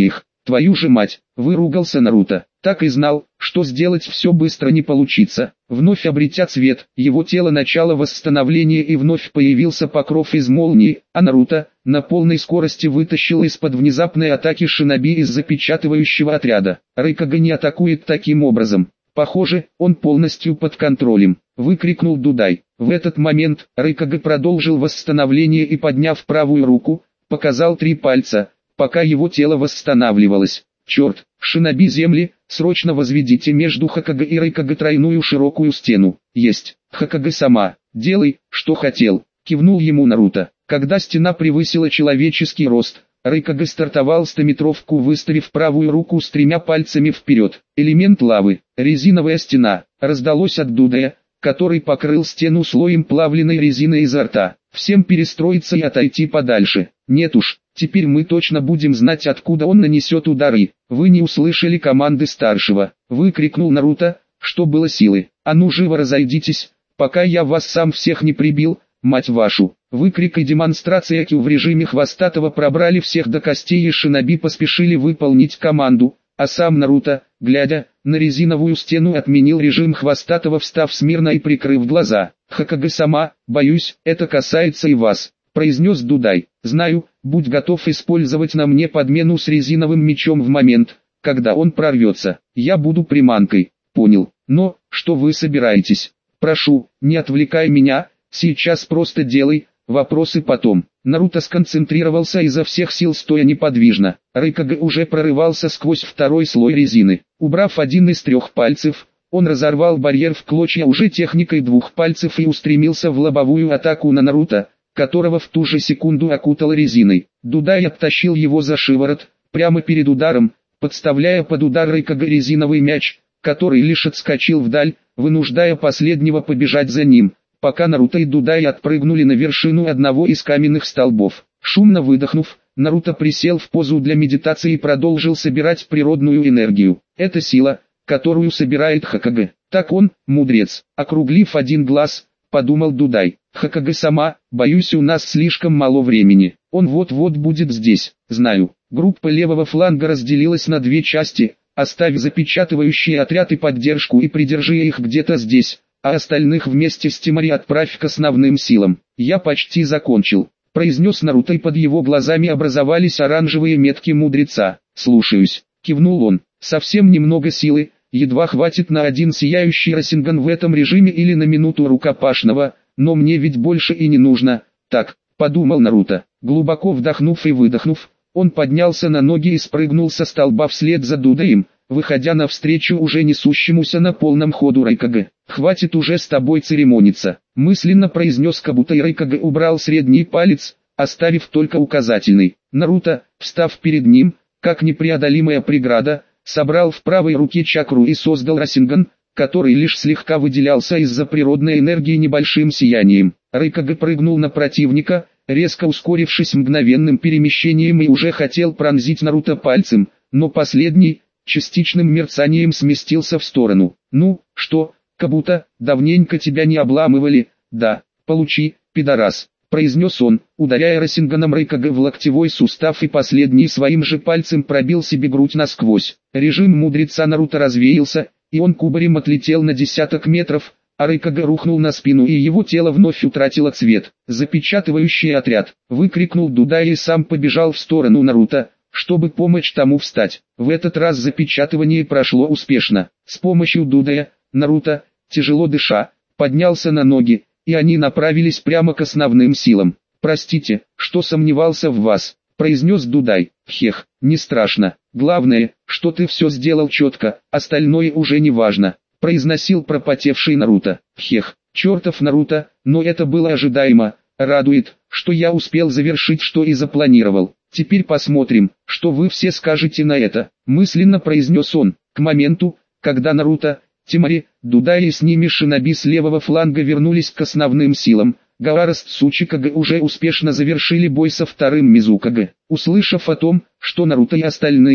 Твою же мать, выругался Наруто. Так и знал, что сделать все быстро не получится. Вновь обретя цвет, его тело начало восстановление и вновь появился покров из молнии, а Наруто, на полной скорости вытащил из-под внезапной атаки шиноби из запечатывающего отряда. Рейкага не атакует таким образом. Похоже, он полностью под контролем, выкрикнул Дудай. В этот момент, Рейкага продолжил восстановление и, подняв правую руку, показал три пальца, пока его тело восстанавливалось. Черт, шиноби земли, срочно возведите между Хокage и Рейкага тройную широкую стену. Есть. Хокage сама, делай, что хотел, кивнул ему Наруто. Когда стена превысила человеческий рост, Рейкага стартовал стометровку, выставив правую руку с тремя пальцами вперед. Элемент лавы, резиновая стена, раздалось от Дудая, который покрыл стену слоем плавленной резины изо рта. Всем перестроиться и отойти подальше. Нет уж, теперь мы точно будем знать, откуда он нанесет удары. Вы не услышали команды старшего, выкрикнул Наруто, что было силы. А ну живо разойдитесь, пока я вас сам всех не прибил, мать вашу. Выкрик и демонстрация Кю в режиме хвостатого пробрали всех до костей, и шиноби поспешили выполнить команду, а сам Наруто, глядя на резиновую стену, отменил режим хвостатого, встав смирно и прикрыв глаза. Хокage сама, боюсь, это касается и вас, произнес Дудай. Знаю, будь готов использовать на мне подмену с резиновым мечом в момент, когда он прорвется. Я буду приманкой, понял. Но, что вы собираетесь? Прошу, не отвлекай меня, сейчас просто делай, вопросы потом. Наруто сконцентрировался изо всех сил, стоя неподвижно. Рейкага уже прорывался сквозь второй слой резины. Убрав один из трех пальцев, он разорвал барьер в клочья уже техникой двух пальцев и устремился в лобовую атаку на Наруто, которого в ту же секунду окутал резиной. Дудай оттащил его за шиворот, прямо перед ударом, подставляя под удар Рейкага резиновый мяч, который лишь отскочил вдаль, вынуждая последнего побежать за ним, пока Наруто и Дудай отпрыгнули на вершину одного из каменных столбов. Шумно выдохнув, Наруто присел в позу для медитации и продолжил собирать природную энергию. Это сила, которую собирает Хокage. Так он, мудрец, округлив один глаз, подумал Дудай. Хокage сама, боюсь, у нас слишком мало времени. Он вот-вот будет здесь, знаю. Группа левого фланга разделилась на две части, оставь запечатывающий отряд и поддержку и придержи их где-то здесь, а остальных вместе с Тимари отправь к основным силам. Я почти закончил, произнес Наруто, и под его глазами образовались оранжевые метки мудреца. Слушаюсь, кивнул он. Совсем немного силы, едва хватит на один сияющий Расинган в этом режиме или на минуту рукопашного, но мне ведь больше и не нужно. Так, подумал Наруто. Глубоко вдохнув и выдохнув, он поднялся на ноги и спрыгнул со столба вслед за Дудаем, выходя навстречу уже несущемуся на полном ходу Рейкаге. «Хватит уже с тобой церемониться», мысленно произнес Кабуто, и Рейкаге убрал средний палец, оставив только указательный. Наруто, встав перед ним, как непреодолимая преграда, собрал в правой руке чакру и создал Расинган, который лишь слегка выделялся из-за природной энергии небольшим сиянием. Рейкаге прыгнул на противника, резко ускорившись мгновенным перемещением, и уже хотел пронзить Наруто пальцем, но последний, частичным мерцанием сместился в сторону. «Ну, что, Кабуто, давненько тебя не обламывали, да, получи, пидорас», произнес он, ударяя Расинганом Рейкаге в локтевой сустав, и последний своим же пальцем пробил себе грудь насквозь. Режим мудреца Наруто развеялся, и он кубарем отлетел на десяток метров, а Рейкаге рухнул на спину, и его тело вновь утратило цвет. «Запечатывающий отряд!» выкрикнул Дудай и сам побежал в сторону Наруто, чтобы помочь тому встать. В этот раз запечатывание прошло успешно. С помощью Дудая, Наруто, тяжело дыша, поднялся на ноги, и они направились прямо к основным силам. «Простите, что сомневался в вас», произнес Дудай. «Хех, не страшно. Главное, что ты все сделал четко, остальное уже не важно», произносил пропотевший Наруто. «Хех, чертов Наруто, но это было ожидаемо. Радует, что я успел завершить, что и запланировал. Теперь посмотрим, что вы все скажете на это», мысленно произнес он. К моменту, когда Наруто, Тимари, Дудай и с ними шиноби с левого фланга вернулись к основным силам, Гаара с Цучикаге уже успешно завершили бой со вторым Мизукаге. Услышав о том, что Наруто и остальные,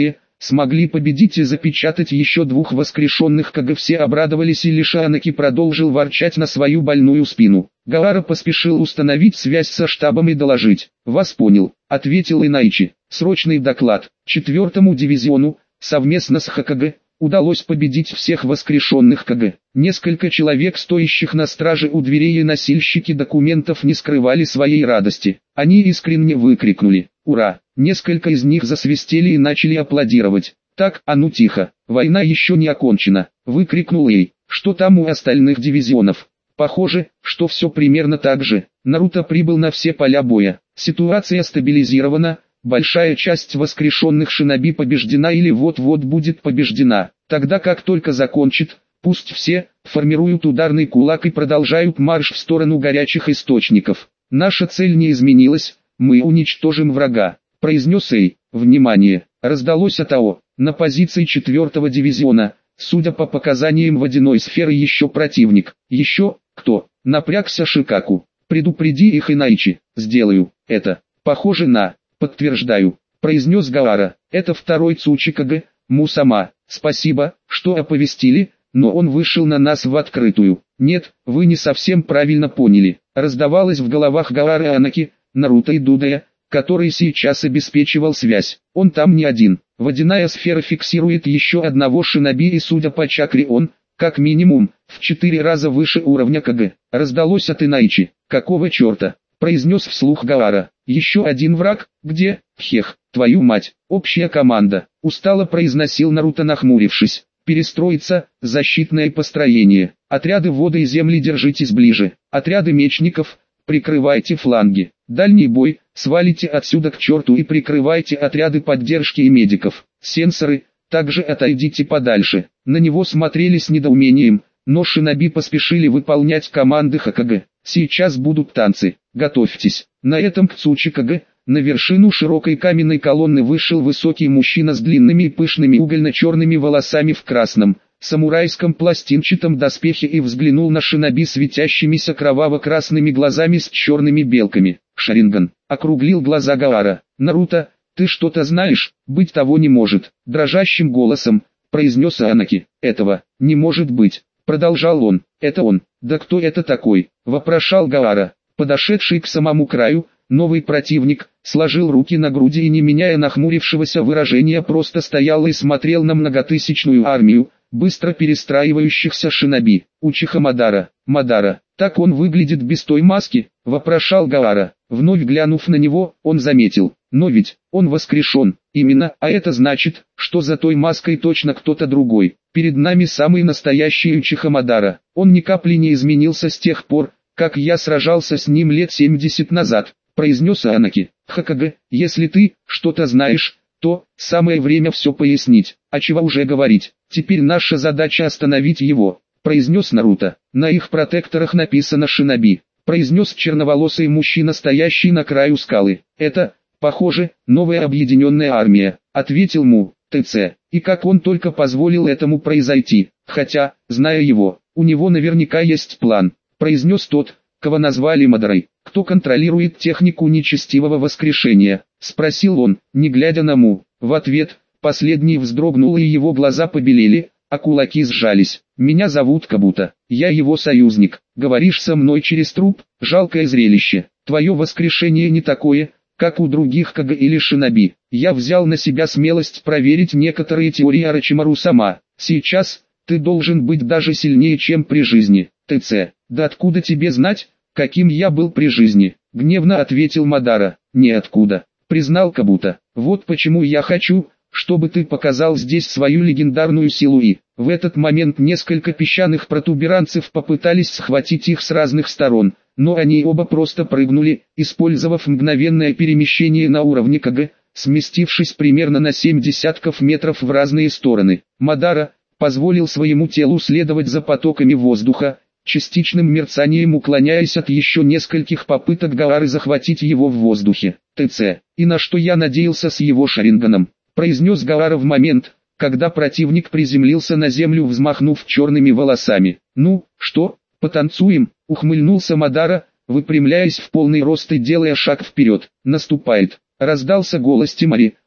смогли победить и запечатать еще двух воскрешенных КГ. Все обрадовались, и лишь Анаки продолжил ворчать на свою больную спину. Гаара поспешил установить связь со штабом и доложить. «Вас понял», — ответил Инайчи. «Срочный доклад. Четвертому дивизиону, совместно с ХКГ, удалось победить всех воскрешенных КГ. Несколько человек, стоящих на страже у дверей, и носильщики документов не скрывали своей радости. Они искренне выкрикнули «Ура!». Несколько из них засвистели и начали аплодировать. «Так, а ну тихо, война еще не окончена», — выкрикнул Эй. «Что там у остальных дивизионов?» «Похоже, что все примерно так же. Наруто прибыл на все поля боя. Ситуация стабилизирована, большая часть воскрешенных шиноби побеждена или вот-вот будет побеждена. Тогда как только закончит, пусть все формируют ударный кулак и продолжают марш в сторону горячих источников. Наша цель не изменилась, мы уничтожим врага», — произнес Эй. «Внимание!» Раздалось от АО. На позиции четвертого дивизиона, судя по показаниям водяной сферы, еще противник. «Еще кто?» — напрягся Шикаку. «Предупреди их, Инайчи». «Сделаю это. Похоже на...» «Подтверждаю», — произнес Гаара. «Это второй Цучикаге, Мусама. Спасибо, что оповестили, но он вышел на нас в открытую». «Нет, вы не совсем правильно поняли», — раздавалось в головах Гаары, Анаки, Наруто и Дудая, который сейчас обеспечивал связь. «Он там не один. Водяная сфера фиксирует еще одного шиноби, и судя по чакре он, как минимум, в четыре раза выше уровня КГ». Раздалось от Инайчи. «Какого черта?» — произнес вслух Гаара. «Еще один враг? Где? Хех, твою мать, общая команда», — устало произносил Наруто, нахмурившись. «Перестроиться, защитное построение. Отряды воды и земли, держитесь ближе. Отряды мечников, прикрывайте фланги. Дальний бой, свалите отсюда к черту и прикрывайте отряды поддержки и медиков. Сенсоры, также отойдите подальше». На него смотрели с недоумением, но шиноби поспешили выполнять команды ХКГ. «Сейчас будут танцы, готовьтесь». На этом к Цучикаге, на вершину широкой каменной колонны, вышел высокий мужчина с длинными и пышными угольно-черными волосами в красном, самурайском пластинчатом доспехе, и взглянул на шиноби светящимися кроваво-красными глазами с черными белками. «Шаринган», — округлил глаза Гаара. «Наруто, ты что-то знаешь?» «Быть того не может», — дрожащим голосом произнес Анаки. «Этого не может быть», — продолжал он. «Это он». «Да кто это такой?» — вопрошал Гаара. Подошедший к самому краю, новый противник, сложил руки на груди и, не меняя нахмурившегося выражения, просто стоял и смотрел на многотысячную армию быстро перестраивающихся шиноби. «Учиха Мадара». «Мадара, так он выглядит без той маски?» — вопрошал Гаара. Вновь глянув на него, он заметил: «Но ведь он воскрешен». «Именно, а это значит, что за той маской точно кто-то другой. Перед нами самый настоящий Учиха Мадара. Он ни капли не изменился с тех пор, как я сражался с ним лет семьдесят назад», — произнес Анаки. «ХКГ, если ты что-то знаешь, то самое время все пояснить. А чего уже говорить, теперь наша задача остановить его», — произнес Наруто. «На их протекторах написано «Шиноби», — произнес черноволосый мужчина, стоящий на краю скалы. «Это, похоже, новая объединенная армия», — ответил Му, ТЦ. «И как он только позволил этому произойти, хотя, зная его, у него наверняка есть план», — произнес тот, кого назвали Мадарой. «Кто контролирует технику нечестивого воскрешения?» — спросил он, не глядя на Му. В ответ, последний вздрогнул, и его глаза побелели, а кулаки сжались. «Меня зовут Кабуто, я его союзник. Говоришь со мной через труп? Жалкое зрелище. Твое воскрешение не такое, как у других КГ или шиноби. Я взял на себя смелость проверить некоторые теории Орочимару сама. Сейчас ты должен быть даже сильнее, чем при жизни, ТЦ». «Да откуда тебе знать, каким я был при жизни?» — гневно ответил Мадара. «Ниоткуда», — признал Кабуто. «Вот почему я хочу, чтобы ты показал здесь свою легендарную силу». И в этот момент несколько песчаных протуберанцев попытались схватить их с разных сторон, но они оба просто прыгнули, использовав мгновенное перемещение на уровне КГ, сместившись примерно на семь десятков метров в разные стороны. Мадара позволил своему телу следовать за потоками воздуха, частичным мерцанием уклоняясь от еще нескольких попыток Гаары захватить его в воздухе. «ТЦ, и на что я надеялся с его шаринганом», — произнес Гаара в момент, когда противник приземлился на землю, взмахнув черными волосами. «Ну, что, потанцуем?» — ухмыльнулся Мадара, выпрямляясь в полный рост и делая шаг вперед. «Наступает», — раздался голос Тимари,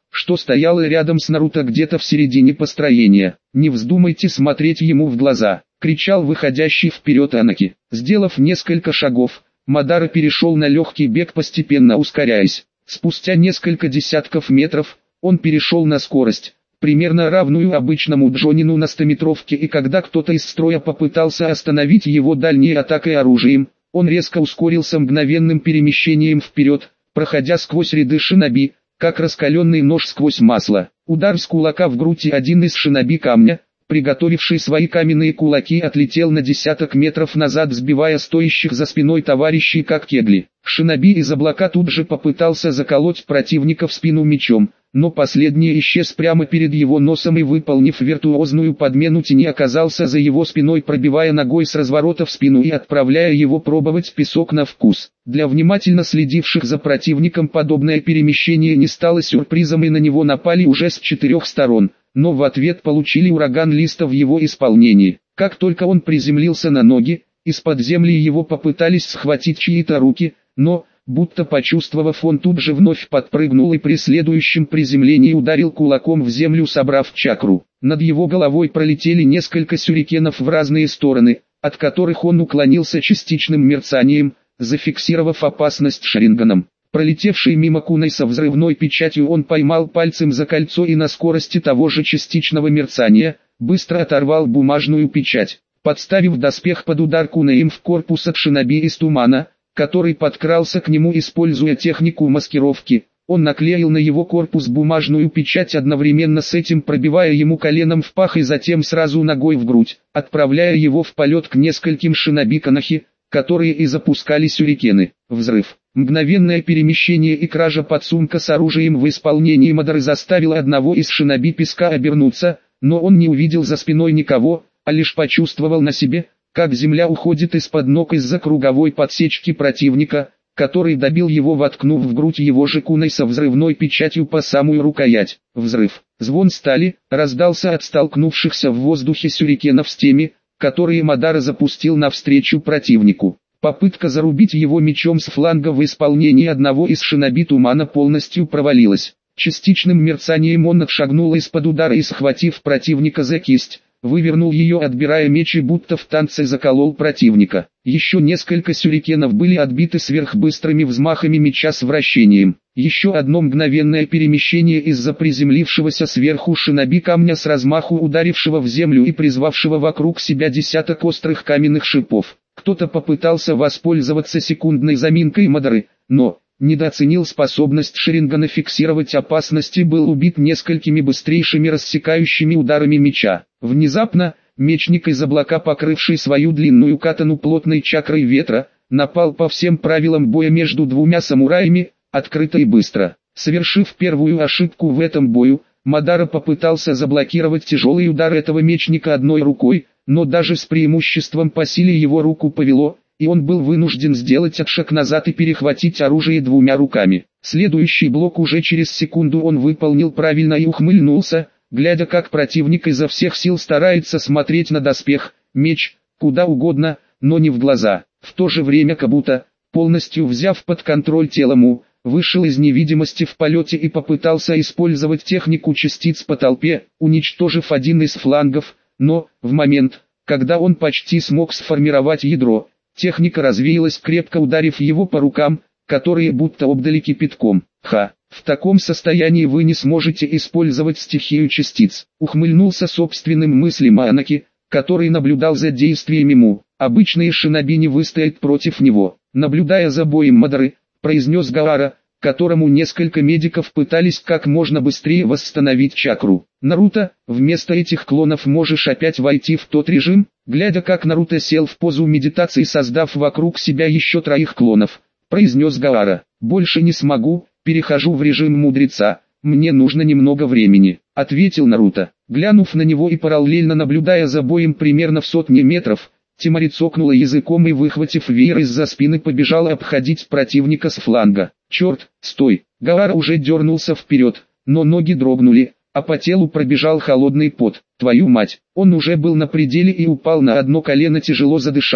что стояла рядом с Наруто где-то в середине построения. «Не вздумайте смотреть ему в глаза!» — кричал выходящий вперед Анаки. Сделав несколько шагов, Мадара перешел на легкий бег, постепенно ускоряясь. Спустя несколько десятков метров, он перешел на скорость, примерно равную обычному джонину на стометровке, и когда кто-то из строя попытался остановить его дальней атакой оружием, он резко ускорился мгновенным перемещением вперед, проходя сквозь ряды шиноби, как раскаленный нож сквозь масло. Удар с кулака в грудь, и один из шиноби камня, приготовивший свои каменные кулаки, отлетел на десяток метров назад, сбивая стоящих за спиной товарищей как кегли. Шиноби из облака тут же попытался заколоть противника в спину мечом, но последний исчез прямо перед его носом и, выполнив виртуозную подмену тени, оказался за его спиной, пробивая ногой с разворота в спину и отправляя его пробовать песок на вкус. Для внимательно следивших за противником подобное перемещение не стало сюрпризом, и на него напали уже с четырех сторон, но в ответ получили ураган листа в его исполнении. Как только он приземлился на ноги, из-под земли его попытались схватить чьи-то руки, но, будто почувствовав, он тут же вновь подпрыгнул и при следующем приземлении ударил кулаком в землю, собрав чакру. Над его головой пролетели несколько сюрикенов в разные стороны, от которых он уклонился частичным мерцанием, зафиксировав опасность шаринганом. Пролетевший мимо куной со взрывной печатью, он поймал пальцем за кольцо и на скорости того же частичного мерцания быстро оторвал бумажную печать. Подставив доспех под удар кунаем в корпус от шиноби из тумана, который подкрался к нему, используя технику маскировки, он наклеил на его корпус бумажную печать, одновременно с этим пробивая ему коленом в пах и затем сразу ногой в грудь, отправляя его в полет к нескольким шиноби Канахи, которые и запускали сюрикены. Взрыв, мгновенное перемещение и кража подсумка с оружием в исполнении Мадары заставило одного из шиноби Песка обернуться, но он не увидел за спиной никого, а лишь почувствовал на себе, как земля уходит из-под ног из-за круговой подсечки противника, который добил его, воткнув в грудь его же куной со взрывной печатью по самую рукоять. Взрыв, звон стали, раздался от столкнувшихся в воздухе сюрикенов с теми, которые Мадара запустил навстречу противнику. Попытка зарубить его мечом с фланга в исполнении одного из шиноби тумана полностью провалилась. Частичным мерцанием он отшагнул из-под удара и, схватив противника за кисть, вывернул ее, отбирая меч, и будто в танце заколол противника. Еще несколько сюрикенов были отбиты сверхбыстрыми взмахами меча с вращением. Еще одно мгновенное перемещение из-за приземлившегося сверху шиноби камня, с размаху ударившего в землю и призвавшего вокруг себя десяток острых каменных шипов. Кто-то попытался воспользоваться секундной заминкой Мадары, но недооценил способность Шарингана фиксировать опасности, был убит несколькими быстрейшими рассекающими ударами меча. Внезапно, мечник из облака, покрывший свою длинную катану плотной чакрой ветра, напал по всем правилам боя между двумя самураями, открыто и быстро. Совершив первую ошибку в этом бою, Мадара попытался заблокировать тяжелый удар этого мечника одной рукой, но даже с преимуществом по силе его руку повело, и он был вынужден сделать отшаг назад и перехватить оружие двумя руками. Следующий блок уже через секунду он выполнил правильно и ухмыльнулся, глядя, как противник изо всех сил старается смотреть на доспех, меч, куда угодно, но не в глаза. В то же время Кабуто, полностью взяв под контроль тело Му, вышел из невидимости в полете и попытался использовать технику частиц по толпе, уничтожив один из флангов, но, в момент, когда он почти смог сформировать ядро, техника развеялась, крепко ударив его по рукам, которые будто обдали кипятком. Ха, в таком состоянии вы не сможете использовать стихию частиц. Ухмыльнулся собственным мыслям Анаки, который наблюдал за действиями Му. Обычные шиноби не выстоят против него. Наблюдая за боем Мадары, произнес Гаара, которому несколько медиков пытались как можно быстрее восстановить чакру. Наруто, вместо этих клонов можешь опять войти в тот режим? Глядя, как Наруто сел в позу медитации, создав вокруг себя еще троих клонов, произнес Гаара. Больше не смогу, перехожу в режим мудреца, мне нужно немного времени, ответил Наруто. Глянув на него и параллельно наблюдая за боем примерно в сотне метров, Тимари цокнула языком и, выхватив веер из-за спины, побежала обходить противника с фланга. Черт, стой! Гаара уже дернулся вперед, но ноги дрогнули, а по телу пробежал холодный пот. Твою мать! Он уже был на пределе и упал на одно колено, тяжело задышав.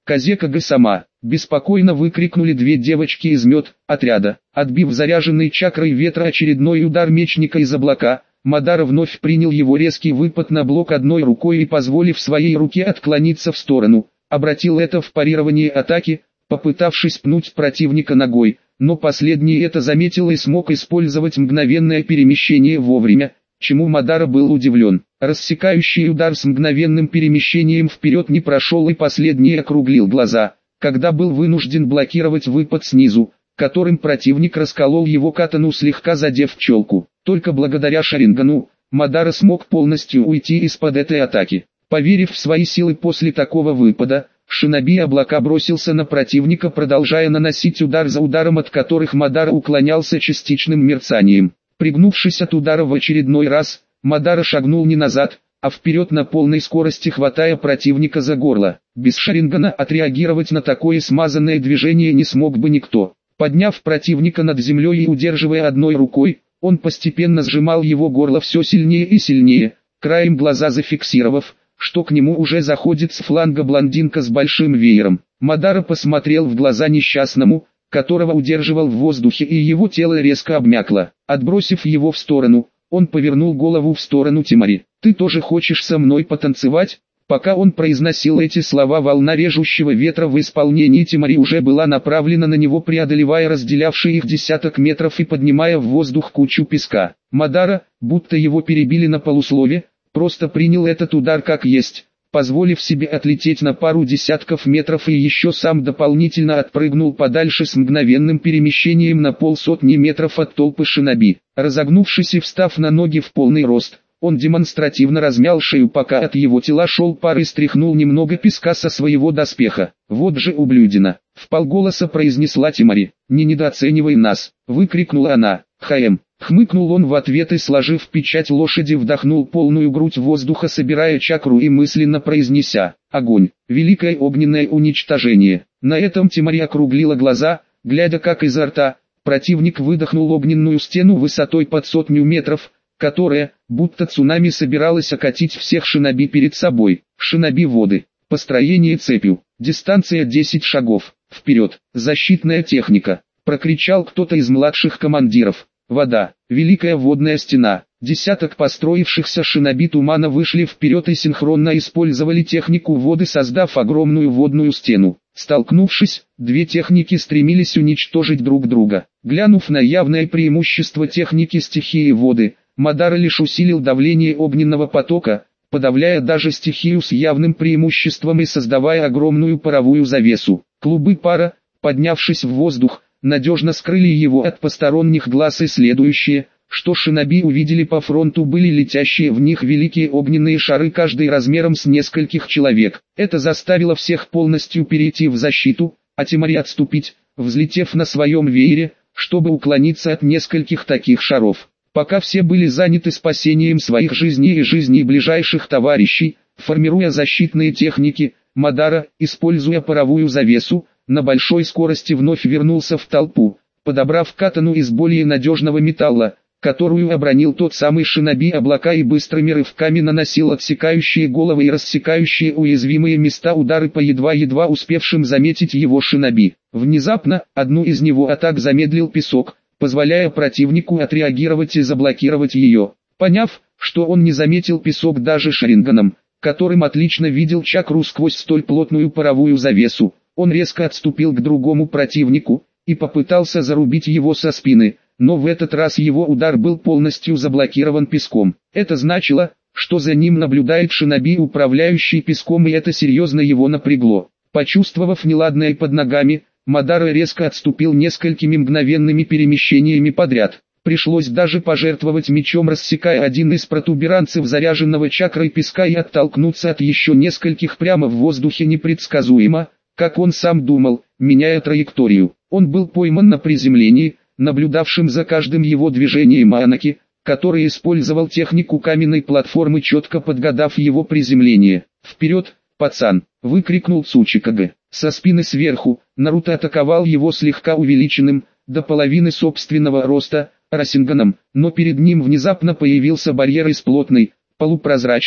Казека-га-сама! Беспокойно выкрикнули две девочки из мед отряда. Отбив заряженный чакрой ветра очередной удар мечника из облака, Мадара вновь принял его резкий выпад на блок одной рукой и, позволив своей руке отклониться в сторону, обратил это в парирование атаки, попытавшись пнуть противника ногой, но последний это заметил и смог использовать мгновенное перемещение вовремя, чему Мадара был удивлен. Рассекающий удар с мгновенным перемещением вперед не прошел, и последний округлил глаза, когда был вынужден блокировать выпад снизу, которым противник расколол его катану, слегка задев челку. Только благодаря Шарингану, Мадара смог полностью уйти из-под этой атаки. Поверив в свои силы после такого выпада, Шиноби облака бросился на противника, продолжая наносить удар за ударом, от которых Мадара уклонялся частичным мерцанием. Пригнувшись от удара в очередной раз, Мадара шагнул не назад, а вперед на полной скорости, хватая противника за горло. Без Шарингана отреагировать на такое смазанное движение не смог бы никто. Подняв противника над землей и удерживая одной рукой, он постепенно сжимал его горло все сильнее и сильнее, краем глаза зафиксировав, что к нему уже заходит с фланга блондинка с большим веером. Мадара посмотрел в глаза несчастному, которого удерживал в воздухе, и его тело резко обмякло. Отбросив его в сторону, он повернул голову в сторону Тимари. «Ты тоже хочешь со мной потанцевать?» Пока он произносил эти слова, волна режущего ветра в исполнении Тимари уже была направлена на него, преодолевая разделявший их десяток метров и поднимая в воздух кучу песка. Мадара, будто его перебили на полуслове, просто принял этот удар как есть, позволив себе отлететь на пару десятков метров, и еще сам дополнительно отпрыгнул подальше с мгновенным перемещением на полсотни метров от толпы шиноби. Разогнувшись и встав на ноги в полный рост, он демонстративно размял шею, пока от его тела шел пар, и стряхнул немного песка со своего доспеха. «Вот же ублюдина!» — вполголоса произнесла Тимари. «Не недооценивай нас!» — выкрикнула она. «Хаем!» — хмыкнул он в ответ и, сложив печать лошади, вдохнул полную грудь воздуха, собирая чакру и мысленно произнеся: «Огонь! Великое огненное уничтожение!» На этом Тимари округлила глаза, глядя, как изо рта противник выдохнул огненную стену высотой под сотню метров, которая, будто цунами, собиралась окатить всех шиноби перед собой. Шиноби воды. Построение цепью. Дистанция десять шагов. Вперед. Защитная техника. Прокричал кто-то из младших командиров. Вода. Великая водная стена. Десяток построившихся шиноби тумана вышли вперед и синхронно использовали технику воды, создав огромную водную стену. Столкнувшись, две техники стремились уничтожить друг друга. Глянув на явное преимущество техники стихии воды, Мадара лишь усилил давление огненного потока, подавляя даже стихию с явным преимуществом и создавая огромную паровую завесу. Клубы пара, поднявшись в воздух, надежно скрыли его от посторонних глаз, и следующее, что шиноби увидели по фронту, были летящие в них великие огненные шары, каждый размером с нескольких человек. Это заставило всех полностью перейти в защиту, а Тимари отступить, взлетев на своем веере, чтобы уклониться от нескольких таких шаров. Пока все были заняты спасением своих жизней и жизней ближайших товарищей, формируя защитные техники, Мадара, используя паровую завесу, на большой скорости вновь вернулся в толпу, подобрав катану из более надежного металла, которую обронил тот самый шиноби облака, и быстрыми рывками наносил отсекающие головы и рассекающие уязвимые места удары по едва-едва успевшим заметить его шиноби. Внезапно, одну из него атак замедлил песок, позволяя противнику отреагировать и заблокировать ее. Поняв, что он не заметил песок даже Шаринганом, которым отлично видел чакру сквозь столь плотную паровую завесу, он резко отступил к другому противнику и попытался зарубить его со спины, но в этот раз его удар был полностью заблокирован песком. Это значило, что за ним наблюдает шиноби, управляющий песком, и это серьезно его напрягло. Почувствовав неладное под ногами, Мадара резко отступил несколькими мгновенными перемещениями подряд. Пришлось даже пожертвовать мечом, рассекая один из протуберанцев заряженного чакрой песка, и оттолкнуться от еще нескольких прямо в воздухе непредсказуемо, как он сам думал, меняя траекторию. Он был пойман на приземлении, наблюдавшим за каждым его движением Анаки, который использовал технику каменной платформы, четко подгадав его приземление. «Вперед, пацан!» — выкрикнул Цучикаге. Со спины сверху, Наруто атаковал его слегка увеличенным, до половины собственного роста, Расинганом, но перед ним внезапно появился барьер из плотной, полупрозрачной,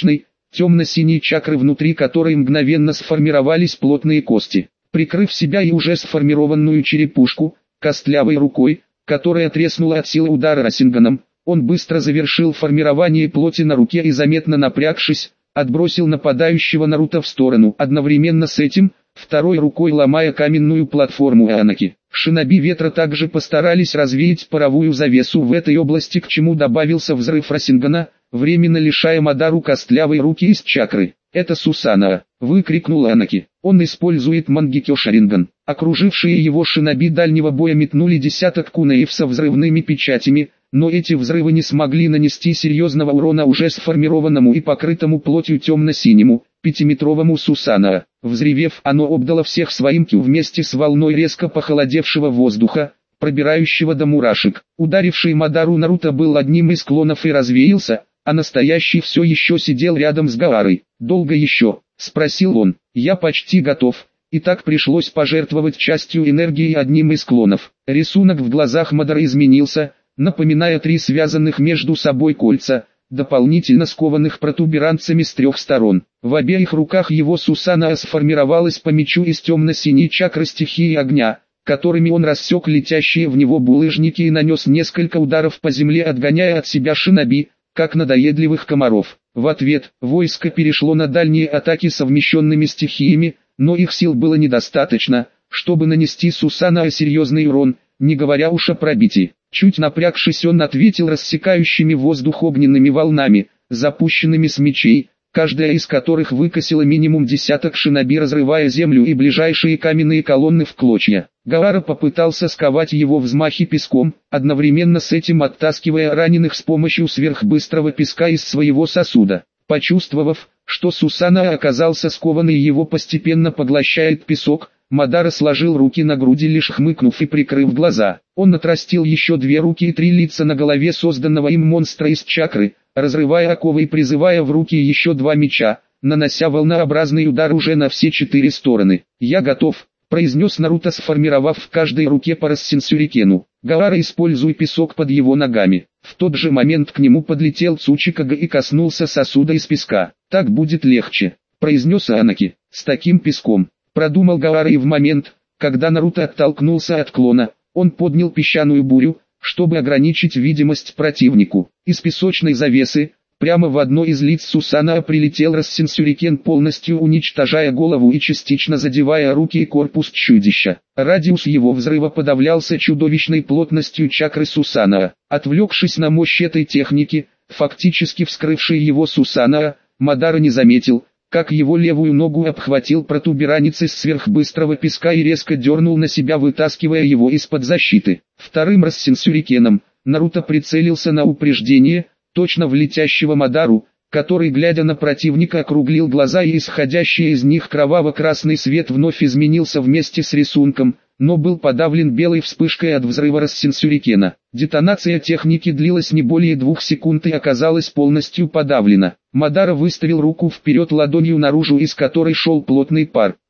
темно-синие чакры, внутри которой мгновенно сформировались плотные кости. Прикрыв себя и уже сформированную черепушку, костлявой рукой, которая треснула от силы удара Рассенганом, он быстро завершил формирование плоти на руке и, заметно напрягшись, отбросил нападающего Наруто в сторону, одновременно с этим, второй рукой ломая каменную платформу Анаки. Шиноби ветра также постарались развеять паровую завесу в этой области, к чему добавился взрыв Рассенгана, временно лишая Мадару костлявой руки из чакры. «Это Сусана!» — выкрикнул Анаки. «Он использует Мангекё Шаринган». Окружившие его шиноби дальнего боя метнули десяток кунэев со взрывными печатями, но эти взрывы не смогли нанести серьезного урона уже сформированному и покрытому плотью темно-синему, пятиметровому Сусана. Взревев, оно обдало всех своим кю вместе с волной резко похолодевшего воздуха, пробирающего до мурашек. Ударивший Мадару Наруто был одним из клонов и развеялся, а настоящий все еще сидел рядом с Гаарой. «Долго еще?» — спросил он. «Я почти готов». И так пришлось пожертвовать частью энергии одним из клонов. Рисунок в глазах Мадары изменился, напоминая три связанных между собой кольца, дополнительно скованных протуберанцами с трех сторон. В обеих руках его Сусана сформировалась по мечу из темно-синей чакры стихии огня, которыми он рассек летящие в него булыжники и нанес несколько ударов по земле, отгоняя от себя шиноби, как надоедливых комаров. В ответ, войско перешло на дальние атаки совмещенными стихиями, но их сил было недостаточно, чтобы нанести Сусана серьезный урон, не говоря уж о пробитии. Чуть напрягшись, он ответил рассекающими воздух огненными волнами, запущенными с мечей, каждая из которых выкосила минимум десяток шиноби, разрывая землю и ближайшие каменные колонны в клочья. Гаара попытался сковать его взмахи песком, одновременно с этим оттаскивая раненых с помощью сверхбыстрого песка из своего сосуда. Почувствовав, что Сусана оказался скован и его постепенно поглощает песок, Мадара сложил руки на груди, лишь хмыкнув и прикрыв глаза. Он отрастил еще две руки и три лица на голове созданного им монстра из чакры, разрывая оковы и призывая в руки еще два меча, нанося волнообразный удар уже на все четыре стороны. «Я готов», — произнес Наруто, сформировав в каждой руке по рассенсюрикену. Гаара, используя песок под его ногами. В тот же момент к нему подлетел Цучикага и коснулся сосуда из песка. «Так будет легче», — произнес Анаки. «С таким песком», — продумал Гаара, и в момент, когда Наруто оттолкнулся от клона, он поднял песчаную бурю, чтобы ограничить видимость противнику. Из песочной завесы, прямо в одно из лиц Сусана прилетел рассенсюрикен, полностью уничтожая голову и частично задевая руки и корпус чудища. Радиус его взрыва подавлялся чудовищной плотностью чакры Сусана. Отвлекшись на мощь этой техники, фактически вскрывшей его Сусана, Мадара не заметил, как его левую ногу обхватил протуберанец из сверхбыстрого песка и резко дернул на себя, вытаскивая его из-под защиты. Вторым рассенсюрикеном Наруто прицелился на упреждение, точно в летящего Мадару, который, глядя на противника, округлил глаза, и исходящий из них кроваво-красный свет вновь изменился вместе с рисунком, но был подавлен белой вспышкой от взрыва рассенсюрикена. Детонация техники длилась не более двух секунд и оказалась полностью подавлена. Мадара выставил руку вперед ладонью наружу, из которой шел плотный пар.